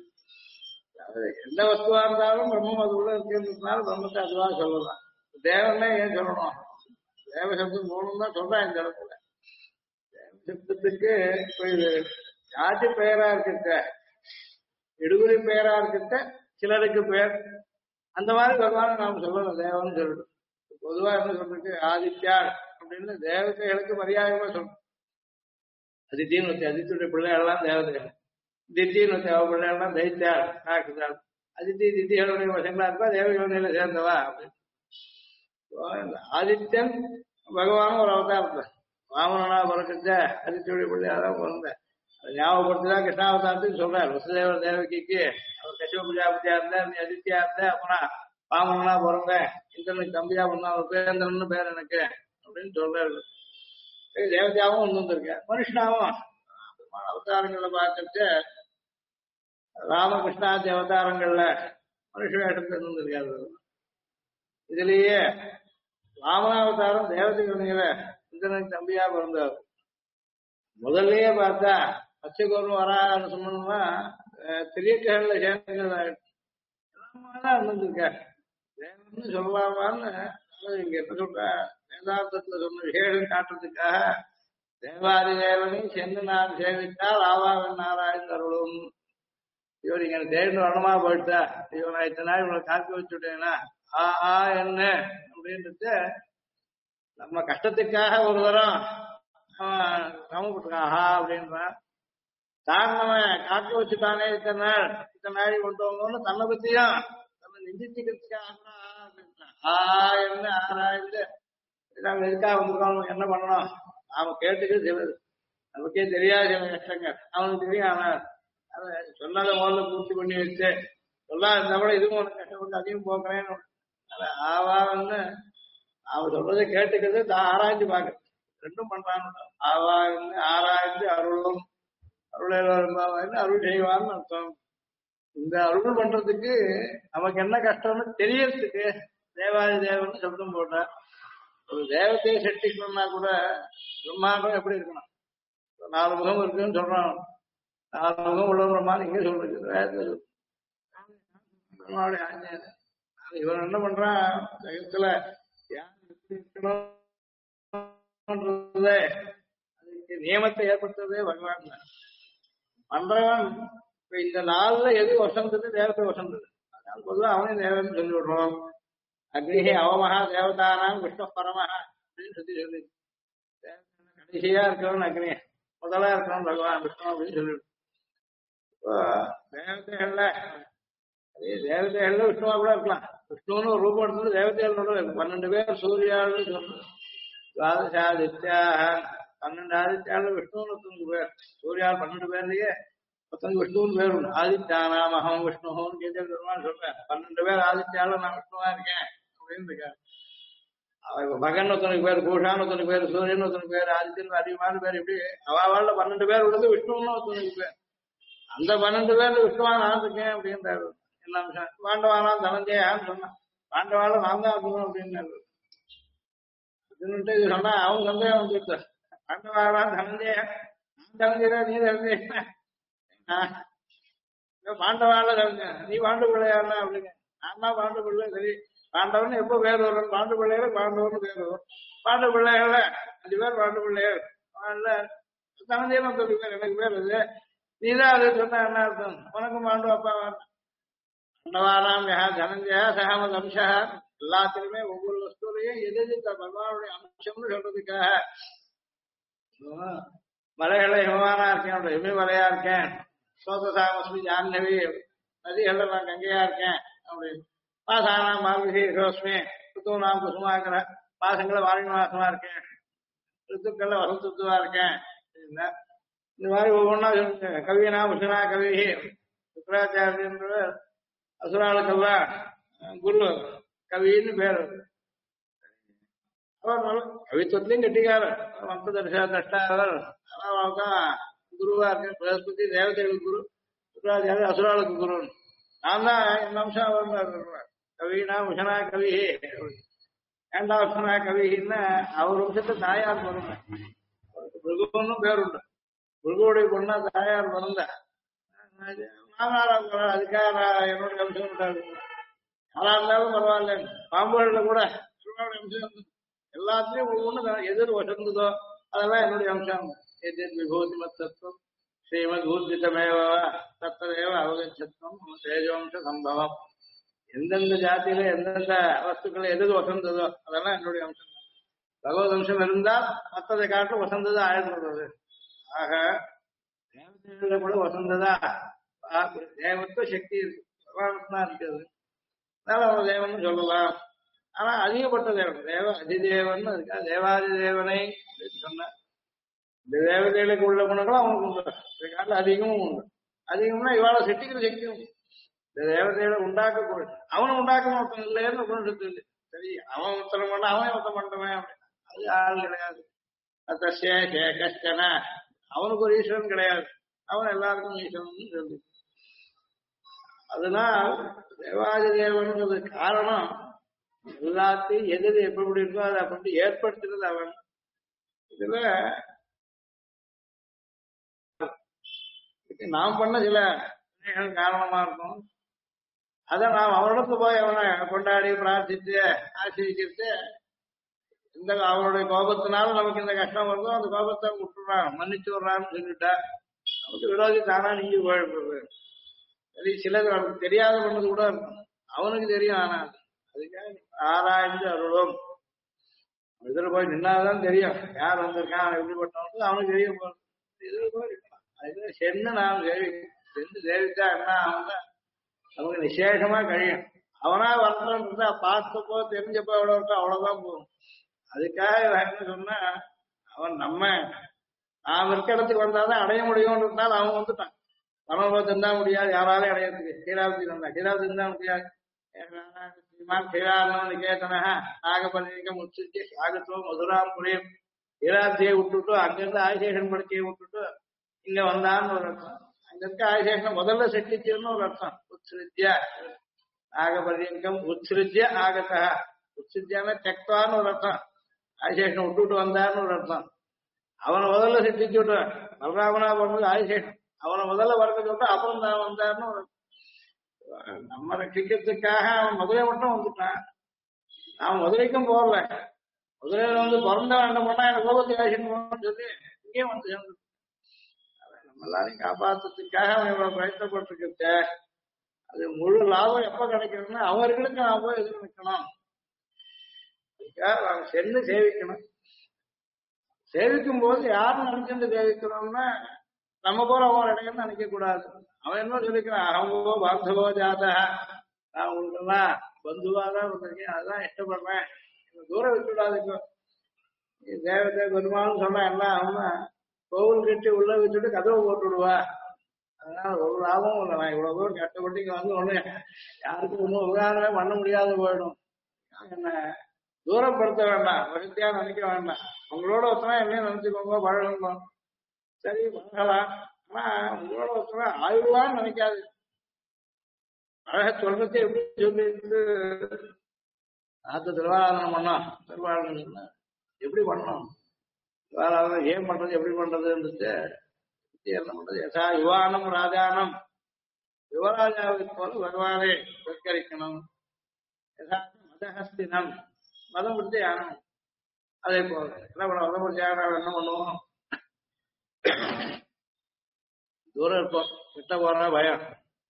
எந்த வஸ்துவா இருந்தாலும் பிரம்மம் அது உள்ள இருக்கிறதுனால பிரம்மத்தை அதுவா சொல்லலாம். தேவனே ஏன் சொல்லணும்? தேவ சப்தம் போகணும் தான் சொல்றேன் இந்த இடத்துல. சப்தத்துக்கு இது ஜாதி பெயரா இருக்க, இடுகுறி பெயரா இருக்க, சிலருக்கு பெயர் அந்த மாதிரி பகவான் நாம் சொல்லணும் தேவன் சொல்லணும். பொதுவா என்ன சொல்றது ஆதித்யாள் அப்படின்னு தேவதைகளுக்கு மரியாதைமா சொல்லணும். அதித்தின்னு வச்சு அதித்தியுடைய பிள்ளைகள்லாம் தேவதைகள், தித்தின்னு வச்சு அவ பிள்ளைகள்லாம் தைத்தியாள் நாக்குதாள். அதித்தி தித்திகளுடைய வசங்களா இருக்கா தேவயோனையில சேர்ந்தவா அப்படின்னு. ஆதித்யன் பகவானும் ஒரு அவதாரத்துல வாமனா பிறக்க அதித்தியுடைய பிள்ளையாதான் பிறந்த ஞாபகப்படுத்திதான் கிருஷ்ணாவதாரத்துக்கு சொல்றாரு. வசுதேவர் தேவகிக்கு அவர் கசிவ பிரஜாபதியா இருந்தா, நீ அதித்தியா இருந்த, அப்புறம் வாமனா பிறந்த இந்திரனுக்கு தம்பியா பண்ணா பேரந்தன் பேர் எனக்கு அப்படின்னு சொல்றாரு. தேவதையாவும் ஒண்ணு வந்திருக்கேன், மனுஷனாவும் அவதாரங்கள்ல பார்க்கறது ராமகிருஷ்ணாதி அவதாரங்கள்ல மனுஷ வேஷத்துல இருந்திருக்காரு. இதுலயே ராமனாவதாரம் தேவதைகள் இந்திரனுக்கு தம்பியா பிறந்தார். முதல்லயே பார்த்தா பச்சைகோர்னு வரான்னு சொன்னோம்னா திரியக்கல்ல சேர்ந்ததா இருந்திருக்க. தேவன்னு சொல்லலாமான்னு இங்க என்ன சொல்ற வேதாந்தத்துல சொன்ன விசேஷம் காட்டுறதுக்காக தேவாதி தேவனை சென்று நான் சேவித்தால் ஆவாவன் நாராயண் அருளும். இவர் இங்க தேர்ந்து வரணுமா போயிட்டா, இவன் இத்தனை நாள் இவனை காக்க வச்சுட்டேன்னா என்ன அப்படின்றது நம்ம கஷ்டத்துக்காக ஒரு தரம் சமப்பட்டிருக்கான். ஆஹா அப்படின்றான். தான் நம்ம காக்க வச்சுட்டானே இத்தனை நாள் கொண்டு வந்தோம்னு தன்னை பத்தியும் நம்ம நிந்திச்சுக்கிறதுக்காக என்ன ஆராய்ந்து நாம எதுக்காக வந்திருக்கோம், என்ன பண்ணணும், நாம கேட்டுக்கிறது நமக்கே தெரியாது சில கஷ்டங்கள் அவனுக்கு தெரியும். அவன் அதை சொன்னதை முதல்ல பூர்த்தி பண்ணி வச்சு சொல்லாத கூட இதுவும் உனக்கு கஷ்டப்பட்டு அதையும் போக்குறேன்னு ஆவான்னு அவன் சொல்றதை கேட்டுக்கிறது தான் ஆராய்ஞ்சு பார்க்க ரெண்டும் பண்றான்னு. ஆவான்னு ஆராய்ந்து அருளும் அருள் அருள் செய்வான்னு அர்த்தம். இந்த அருள் பண்றதுக்கு நமக்கு என்ன கஷ்டம்னு தெரியறதுக்கு தேவாதி தேவன்னு சப்தம் போட்டா. ஒரு தேவத்தையை செட்டிக்கணும்னா கூட பிரம்மாண்டம் எப்படி இருக்கணும், 4 முகம் இருக்குன்னு சொல்றான். 4 முகம் உள்ள பிரம்மாண்டம் இங்கே சொல்றது. இவன் என்ன பண்றான், ஜெகத்துல யார் எப்படி இருக்கணும் அதுக்கு நியமத்தை ஏற்படுத்துறதே பகவான் பண்றவன். இப்ப இந்த நாள்ல எது வசந்தது, தேவத்தை வசந்தது, அதனால பொதுவாக அவனையும் தேவன்னு சொல்லி விடுறோம். அக்னிஹி அவமகா தேவதானாம் விஷ்ணு பரமஹா அப்படின்னு சொல்லி கடைசியா இருக்கிறவன் அக்னி, முதலா இருக்கிறவன் பகவான் விஷ்ணு அப்படின்னு சொல்லிவிடும். தேவதைகள்ல அதே தேவதைகள்ல விஷ்ணுவா கூட இருக்கலாம். விஷ்ணுன்னு ஒரு ரூபம் எடுத்து தேவதைகளோட 12 பேர் சூர்யான்னு சொல்றது. துவாதசாதித்யா 12 ஆதித்யால விஷ்ணுன்னு 9 பேர், சூர்யா 12 பேர்லயே 10 விஷ்ணுன்னு பேர் உண்டு. ஆதித்யானா மகம் விஷ்ணுன்னு கேஜ பெருமாள் சொல்றேன். 12 பேர் ஆதித்யால நான் விஷ்ணுவா இருக்கேன் அப்படின்னு இருக்காரு. மகன் ஒருத்தனுக்கு பேர், பூஷான்னு ஒருத்தனுக்கு பேர், சூரியன் ஒருத்தனுக்கு பேர், ஆதித்யன் அதிகமான பேர், இப்படி அவாவாழ்ல 12 பேர் உள்ளது விஷ்ணுன்னு ஒருத்தனுக்கு பேர். அந்த 12 பேர் விஷ்ணுவா நான் இருக்கேன் அப்படின்றாரு. என்ன அம்சம்? பாண்டவானா தனஞ்சயான்னு சொன்னான். பாண்டவால நான் தான் இருக்கணும் அப்படின்னாரு. இதுன்னுட்டு இது சொன்னா அவங்க சந்தேகம் வந்துட்டு பாண்டவானா தனஞ்சயா நான் தனஞ்சயா நீ தனஞ்சயா பாண்டவால தனஞ்சயா நீ பாண்டு பிள்ளையாருனா அப்படின்னு. நான் தான் பாண்டு பிள்ளை. சரி பாண்டவன் எப்போ பேர் வரும்? பாண்டு பிள்ளையாரு பாண்டவன் பேர் வரும். பாண்டு பிள்ளைகள 5 பேர் பாண்டு பிள்ளையார் தனஞ்சயனும் சொல்லி பேர் எனக்கு பேர் இது. நீதான் அது சொன்ன என்ன அர்த்தம்? உனக்கும் பாண்டு அப்பா பாண்டவானாம் யா தனஞ்சயா சகமது அம்சா. எல்லாத்திலுமே ஒவ்வொரு வஸ்துலையும் எது பகவானுடைய அம்சம்னு சொல்றதுக்காக மலைகளை ஹிமவானா இருக்கேன், இமயமலையா இருக்கேன், சோதசாமஸ்மி ஜாஹ்னவி நதிகள்ல நான் கங்கையா இருக்கேன் அப்படின்னு. பாசானாம் மார்கசி ரோஸ்மி ரித்துனாம் குசுமாக்கிற பாசங்களை வாரணி மாசமா இருக்கேன், ரித்துக்கள்ல வசந்துவா இருக்கேன். இந்த மாதிரி ஒவ்வொன்றா சொல்லுங்க. கவினா முஷனா கவி சுக்கராச்சாரியன்ற அசுராளுக்கெல்லாம் குரு கவின்னு பேர். அவர் கவித்துவத்திலையும் கெட்டிக்காரர். மந்த தர்ஷா தஷ்டாவர் தான் குருவா இருக்கு. பிரகஸ்பதி தேவதைகளுக்கு குரு, சுக்கராச்சாரியர் அசுராளுக்கு குரு. நான் தான் என் அம்சம் அவர் கவினா முஷனா கவி ஏண்டா முஷனா கவின்னா அவர் வம்சத்தை தாயார் பிறந்த பிருகுன்னு பேருண்டு. பிருகுடைய பொண்ணா தாயார் பிறந்த அதுக்காக என்னுடைய அம்சம் யாரா இருந்தாலும் பரவாயில்ல. பாம்புகள்ல கூட அம்சம் எல்லாத்துலயும் ஒவ்வொன்று எதிர் வசந்ததோ அதெல்லாம் என்னுடைய அம்சம். எதிர் விபூதி மத்தத்துவம் ஸ்ரீமத் ஊர்ஜிதமேவ தத்ததேவ அவகச்சத்துவம் தேஜவம்ச சம்பவம். எந்தெந்த ஜாத்தியில எந்தெந்த வஸ்துக்கள் எது வசந்ததோ அதெல்லாம் என்னுடைய அம்சம். பகவத் அம்சம் இருந்தால் மற்றதை காட்டும் வசந்ததா ஆயிடுறது. ஆக தேவதைகள கூட வசந்ததா தேவத்துவ சக்தி இருக்கு, பகவான் இருக்குது. அதனால அவன் தேவன் சொல்லலாம். ஆனா அதிகப்பட்ட தேவன் தேவ அதிதேவன் இருக்கா. தேவாதி தேவனை சொன்ன இந்த தேவதைகளுக்கு உள்ள குணங்களும் அவனுக்கு உண்டு. இந்த காட்டில் அதிகமும் உண்டு. அதிகம்னா இவாள செட்டிக்கிற சக்தியும் இந்த தேவதைகளை உண்டாக்க அவனும் உண்டாக்கணும் ஒருத்தன் இல்லைன்னு குணம் இல்லை. சரி அவன் ஒருத்தனம் பண்ண அவன் ஒருத்தம் பண்றவன் அது ஆள் கிடையாது. கஷ்டன அவனுக்கு ஒரு ஈஸ்வரன் கிடையாது. அவன் எல்லாருக்கும் ஈஸ்வரன் சொல்லி அதனால் தேவாதி தேவனுங்கிறது காரணம் எல்லாத்தையும் எது எப்படி இருக்கோ அதை அப்படி ஏற்படுத்துறது அவன். இதுல நாம் பண்ண சில காரணமா இருக்கும். அதை நாம் அவனிடத்து போய் அவனை கொண்டாடி பிரார்த்தித்து ஆசிரிக்கிறது. இந்த அவனுடைய கோபத்தினால நமக்கு இந்த கஷ்டம் வருதோ அந்த கோபத்தை விட்டுறான் மன்னிச்சு விடுறான்னு சொல்லிட்டா நமக்கு விரோதி தானா நீங்க போயிடுறது. சரி சிலது அவனுக்கு தெரியாத பண்ணது கூட இருக்கும், அவனுக்கு தெரியும். ஆனா அதுக்காக ஆராய்ந்து அருளும் இதுல போய் நின்னாதான் தெரியும் யார் வந்திருக்கான் அவன் எப்படிப்பட்டவனுக்கு அவனுக்கு தெரிய போறது. இதுல போய் இருக்கலாம். அதுல சென்னு நாம் சென்று சேவித்தா என்ன அவன் நமக்கு விசேஷமா கழியும். அவனா வரணும் இருந்தா பார்த்தப்போ தெரிஞ்சப்போ எவ்வளவு இருக்கோ அவ்வளவுதான் போகும். அதுக்காக என்ன சொன்னா அவன் நம்ம நாம் இருக்க இடத்துக்கு வந்தாதான் அடைய முடியும்னு இருந்தாலும் அவன் வந்துட்டான். பரமபதம் இருந்தா முடியாது யாராலையும் அடையிறதுக்கு. கீழாவதி வந்தா கீழாவதி இருந்தா முடியாது. நிகேதனா நாகபலிங்கம் உச்சிச்சு சாகத்துவம் மதுராம் புரியும் கீழாப்தியை விட்டுட்டு அங்கிருந்து ஆதிசேஷன் படுக்கையை விட்டுட்டு இங்க வந்தான்னு ஒரு அர்த்தம். அங்க இருக்க ஆதிசேஷன் முதல்ல செட்டிச்சுன்னு ஒரு அர்த்தம். உத்ஸ்ருத்யா நாகபலிங்கம் உத்ஸ்ருத்ய ஆகத்தா. உத்ஸ்ருத்யான தெக்வான்னு ஒரு அர்த்தம். ஆதிசேஷன் விட்டுட்டு வந்தான்னு ஒரு அர்த்தம். அவனை முதல்ல செட்டிச்சு விட்டு பலராமனா போனது ஆதிசேஷன். அவனை முதல்ல வரக்க சொல்லிட்டு அப்புறம் தான் வந்தாருன்னு ஒரு நம்ம ரட்சிக்கிறதுக்காக அவன் மதுரை மட்டும் வந்துட்டான். அவன் மதுரைக்கும் போகல. மதுரையில வந்து பிறந்த வேண்டாம் பண்ணா எனக்கு கோபத்தை ஆசின்னு சொல்லி இங்கே வந்து சேர்ந்து நம்ம எல்லாரையும் காப்பாற்றுறதுக்காக அவன் இவ்வளவு பிரயத்தப்பட்டிருக்க. அது முழு லாபம் எப்ப கிடைக்கணும்னா அவர்களுக்கு நான் போய் எதிர் நிற்கணும். அதுக்காக அவன் சென்று சேவிக்கணும். சேவிக்கும் போது யாரும் நினைச்சுட்டு சேவிக்கணும்னா நம்ம போல அவன் இடையன்னு நினைக்க கூடாது. அவன் என்ன சொல்லிக்கிறான், அவங்கோ பாந்தவோ ஜாதா நான் உங்களுக்கெல்லாம் பந்துவாதான் வந்திருக்கேன், அதுதான் இஷ்டப்படுறேன், தூரம் விட்டுடாதுக்கோ. தேவதை பெருமாள்னு சொன்னா என்ன ஆகும்னா கோவில் கட்டி உள்ள வச்சுட்டு கதவை போட்டு விடுவா. அதனால ஒரு லாபமும் இல்லை. நான் இவ்வளவு தூரம் கஷ்டப்பட்டு இங்க வந்து ஒண்ணு யாருக்கும் ஒன்றும் உபகாரமே பண்ண முடியாத போயிடும். என்ன தூரப்படுத்த வேண்டாம், வசதியா நினைக்க வேண்டாம். உங்களோட ஒருத்தனா என்னையும் நினைச்சுக்கோங்க, பழகணும். சரி பழகலாம். ஆனா உங்களோட ஒருத்தர் ஆயுள்வான்னு நினைக்காது. அழக சொல்றதை எப்படி சொல்லிட்டு ஆத்த திருவாராதனம் பண்ணோம். திருவாராதனம் எப்படி பண்ணணும், திருவாராதனம் ஏன் பண்றது, எப்படி பண்றதுன்றது என்ன பண்றது. யசா யுவானம் ராஜானம், யுவராஜாவை போல பகவானை சத்கரிக்கணும். யசா மதஹஸ்தினம், மதம் பிடிச்ச யானம். அதே போல என்ன பண்ண மதம் பிடிச்ச யானம் என்ன பண்ணுவோம், தூரம் இருப்போம், கிட்ட போறா பயம்.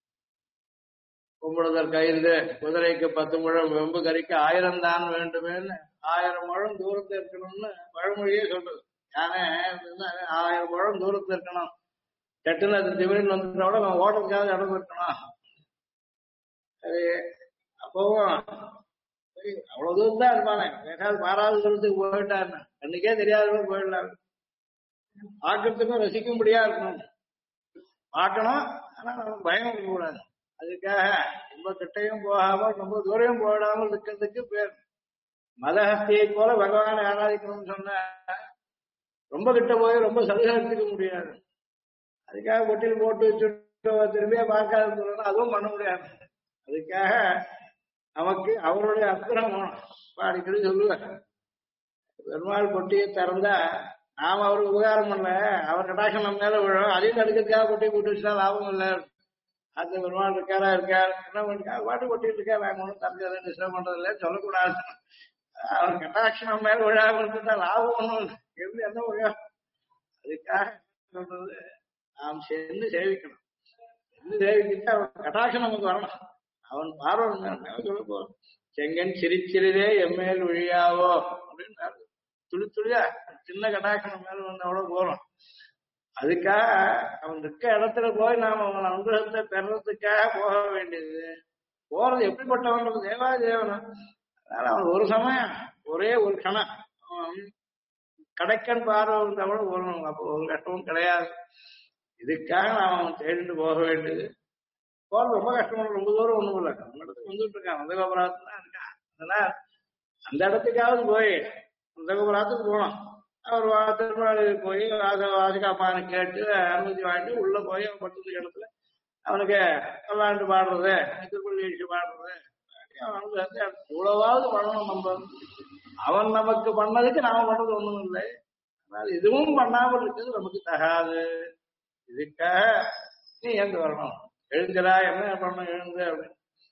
கும்பிடுதல் கைந்து குதிரைக்கு 10 முழம், வெம்பு கறிக்கு 1000 தான் வேண்டுமேன்னு 1000 முழம் தூரத்துல இருக்கணும்னு பழமொழியே சொல்றது. யானே 1000 முழம் தூரத்துல இருக்கணும், சட்டுன்னு அது திமிரின்னு வந்துட்டா கூட நம்ம ஓட்டத்துக்காக இடம் இருக்கணும். அது அப்பவும் அவ்வளவு தூரம் தான் இருப்பானே, ஏதாவது மாறாத தூரத்துக்கு போயிட்டாருன்னு அன்னைக்கே தெரியாத போயிடலாம். பார்க்கறதுக்கும் ரசிக்க முடியா இருக்கணும், பார்க்கணும். ஆனா நமக்கு பயம் இருக்கக்கூடாது. அதுக்காக ரொம்ப கிட்டையும் போகாம ரொம்ப தூரம் போயிடாமல் இருக்கிறதுக்கு பேர் மதஹஸ்தியை போல பகவானை ஆராதிக்கணும்னு சொன்ன ரொம்ப கிட்ட போய் ரொம்ப சலுகை எடுத்துக்க முடியாது. அதுக்காக பொட்டில் போட்டு வச்சுட்டு திரும்பியே பார்க்காத அதுவும் பண்ண முடியாது. அதுக்காக நமக்கு அவருடைய அற்புதம் அடிக்கடி சொல்லுவேன். பெருமாள் பொட்டியை திறந்தா நாம அவருக்கு உபகாரம் பண்ணல, அவர் கடாட்சம் நம்ம மேல விழும். அதையும் தடுக்கிறதுக்காக பொட்டியை போட்டு வச்சுட்டா லாபம் இல்லை. அந்த பெருமாள் இருக்காரா இருக்கார் என்ன பண்ணிக்கா பாட்டு கொட்டிட்டு இருக்கா, நாங்க ஒன்றும் தடுக்கிறது டிஸ்டர்ப் பண்றது இல்லைன்னு சொல்லக்கூடாது. அவர் கட்டாட்சம் நம்ம மேல விழாம இருந்துட்டா லாபம் ஒண்ணும் எப்படி என்ன விழா. அதுக்காக சொல்றது நாம் சென்று சேவிக்கணும். சென்று சேவிக்கிட்டு அவன் கட்டாட்சம் நமக்கு வரணும். அவன் பார்வை மேல சொல்ல போறோம். செங்கன் சிரிச்சிறிதே எம்மேல் விழியாவோ அப்படின்னு துளி துளியா சின்ன கட்டாட்சம் மேல வந்து அவ்வளவு போறோம். அதுக்காக அவன் இருக்க இடத்துல போய் நாம அவன் அனுகிரகத்தை பெறறதுக்காக போக வேண்டியது. போறது எப்படிப்பட்டவன், தேவாதி தேவனா. அதனால அவன் ஒரு சமயம் ஒரே ஒரு கணம் அவன் கடைக்கன் பார்வை இருந்தா கூட போறணும். அப்போ ஒரு கஷ்டமும் கிடையாது. இதுக்காக நாம் அவன் தேடிட்டு போக வேண்டியது. போறது ரொம்ப கஷ்டம், ரொம்ப தூரம் ஒண்ணும் இல்லை. நம்ம இடத்துக்கு வந்துட்டு இருக்கான், நந்தகோபுரத்துல தான் இருக்கான். அதனால அந்த இடத்துக்காவது போய் நந்தகோபுரத்துக்கு போனோம். அவர் திருமண போய் வாசிகாப்பான்னு கேட்டு அனுமதி வாங்கிட்டு உள்ள போய் அவன் பட்டு இடத்துல அவனுக்கு விளையாண்டு பாடுறது, திருப்பள்ளி எழுச்சி பாடுறது, அவனுக்கு இவ்வளவாவது பண்ணணும். நம்ம அவன் நமக்கு பண்ணதுக்கு நாம பண்ணது ஒண்ணும் இல்லை. அதனால இதுவும் பண்ணாமல் இருக்கிறது நமக்கு தகாது. இதுக்காக நீ ஏந்து வரணும், எழுந்துடா, என்ன பண்ணணும் எழுந்து அப்படின்னு.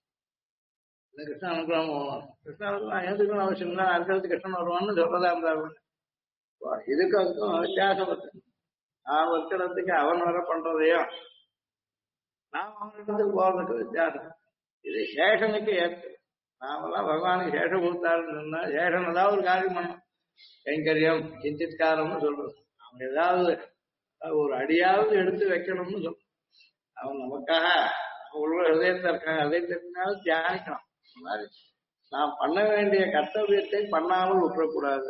கிருஷ்ண அனுகிரகம் போகணும். கிருஷ்ண அனுகிரகம் ஏந்துக்கணும் அவசியம் இல்லை. அடுத்தடுத்து கிருஷ்ணன் வருவான்னு சொல்றதா இருந்தா இதுக்கு அதுக்கும் வித்தியாசப்பட்டு நான் இருக்கிறதுக்கு அவன் வர பண்றதையும் நாம் அவனிடத்துக்கு போறதுக்கு வித்தியாசம். இது சேஷனுக்கு ஏற்று. நாமெல்லாம் பகவானுக்கு சேஷம் கொடுத்தாருன்னு சொன்னா சேஷன் ஏதாவது ஒரு காரியம் பண்ணணும். கைங்கரியம் சிந்தித்காரம்னு சொல்றது. அவன் ஏதாவது ஒரு அடியாவது எடுத்து வைக்கணும்னு சொல்ற. அவன் நமக்காக உள்ள ஹதயத்தில் இருக்காங்க, ஹதயத்தினாலும் தியானிக்கணும். இந்த மாதிரி நாம் பண்ண வேண்டிய கர்த்தவியத்தை பண்ணாமல் விட்டுறக்கூடாது.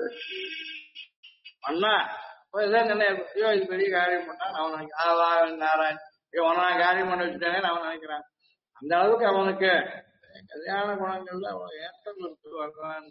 பண்ணா இதான் ஐயோ இது பெரிய காரியம் பண்ணா அவன் நாராயண் ஒன்னா காரியம் பண்ணி வச்சுட்டானே அவன் நினைக்கிறான். அந்த அளவுக்கு அவனுக்கு கல்யாண குணங்கள்ல அவன் ஏற்றம் இருக்கு. பகவான்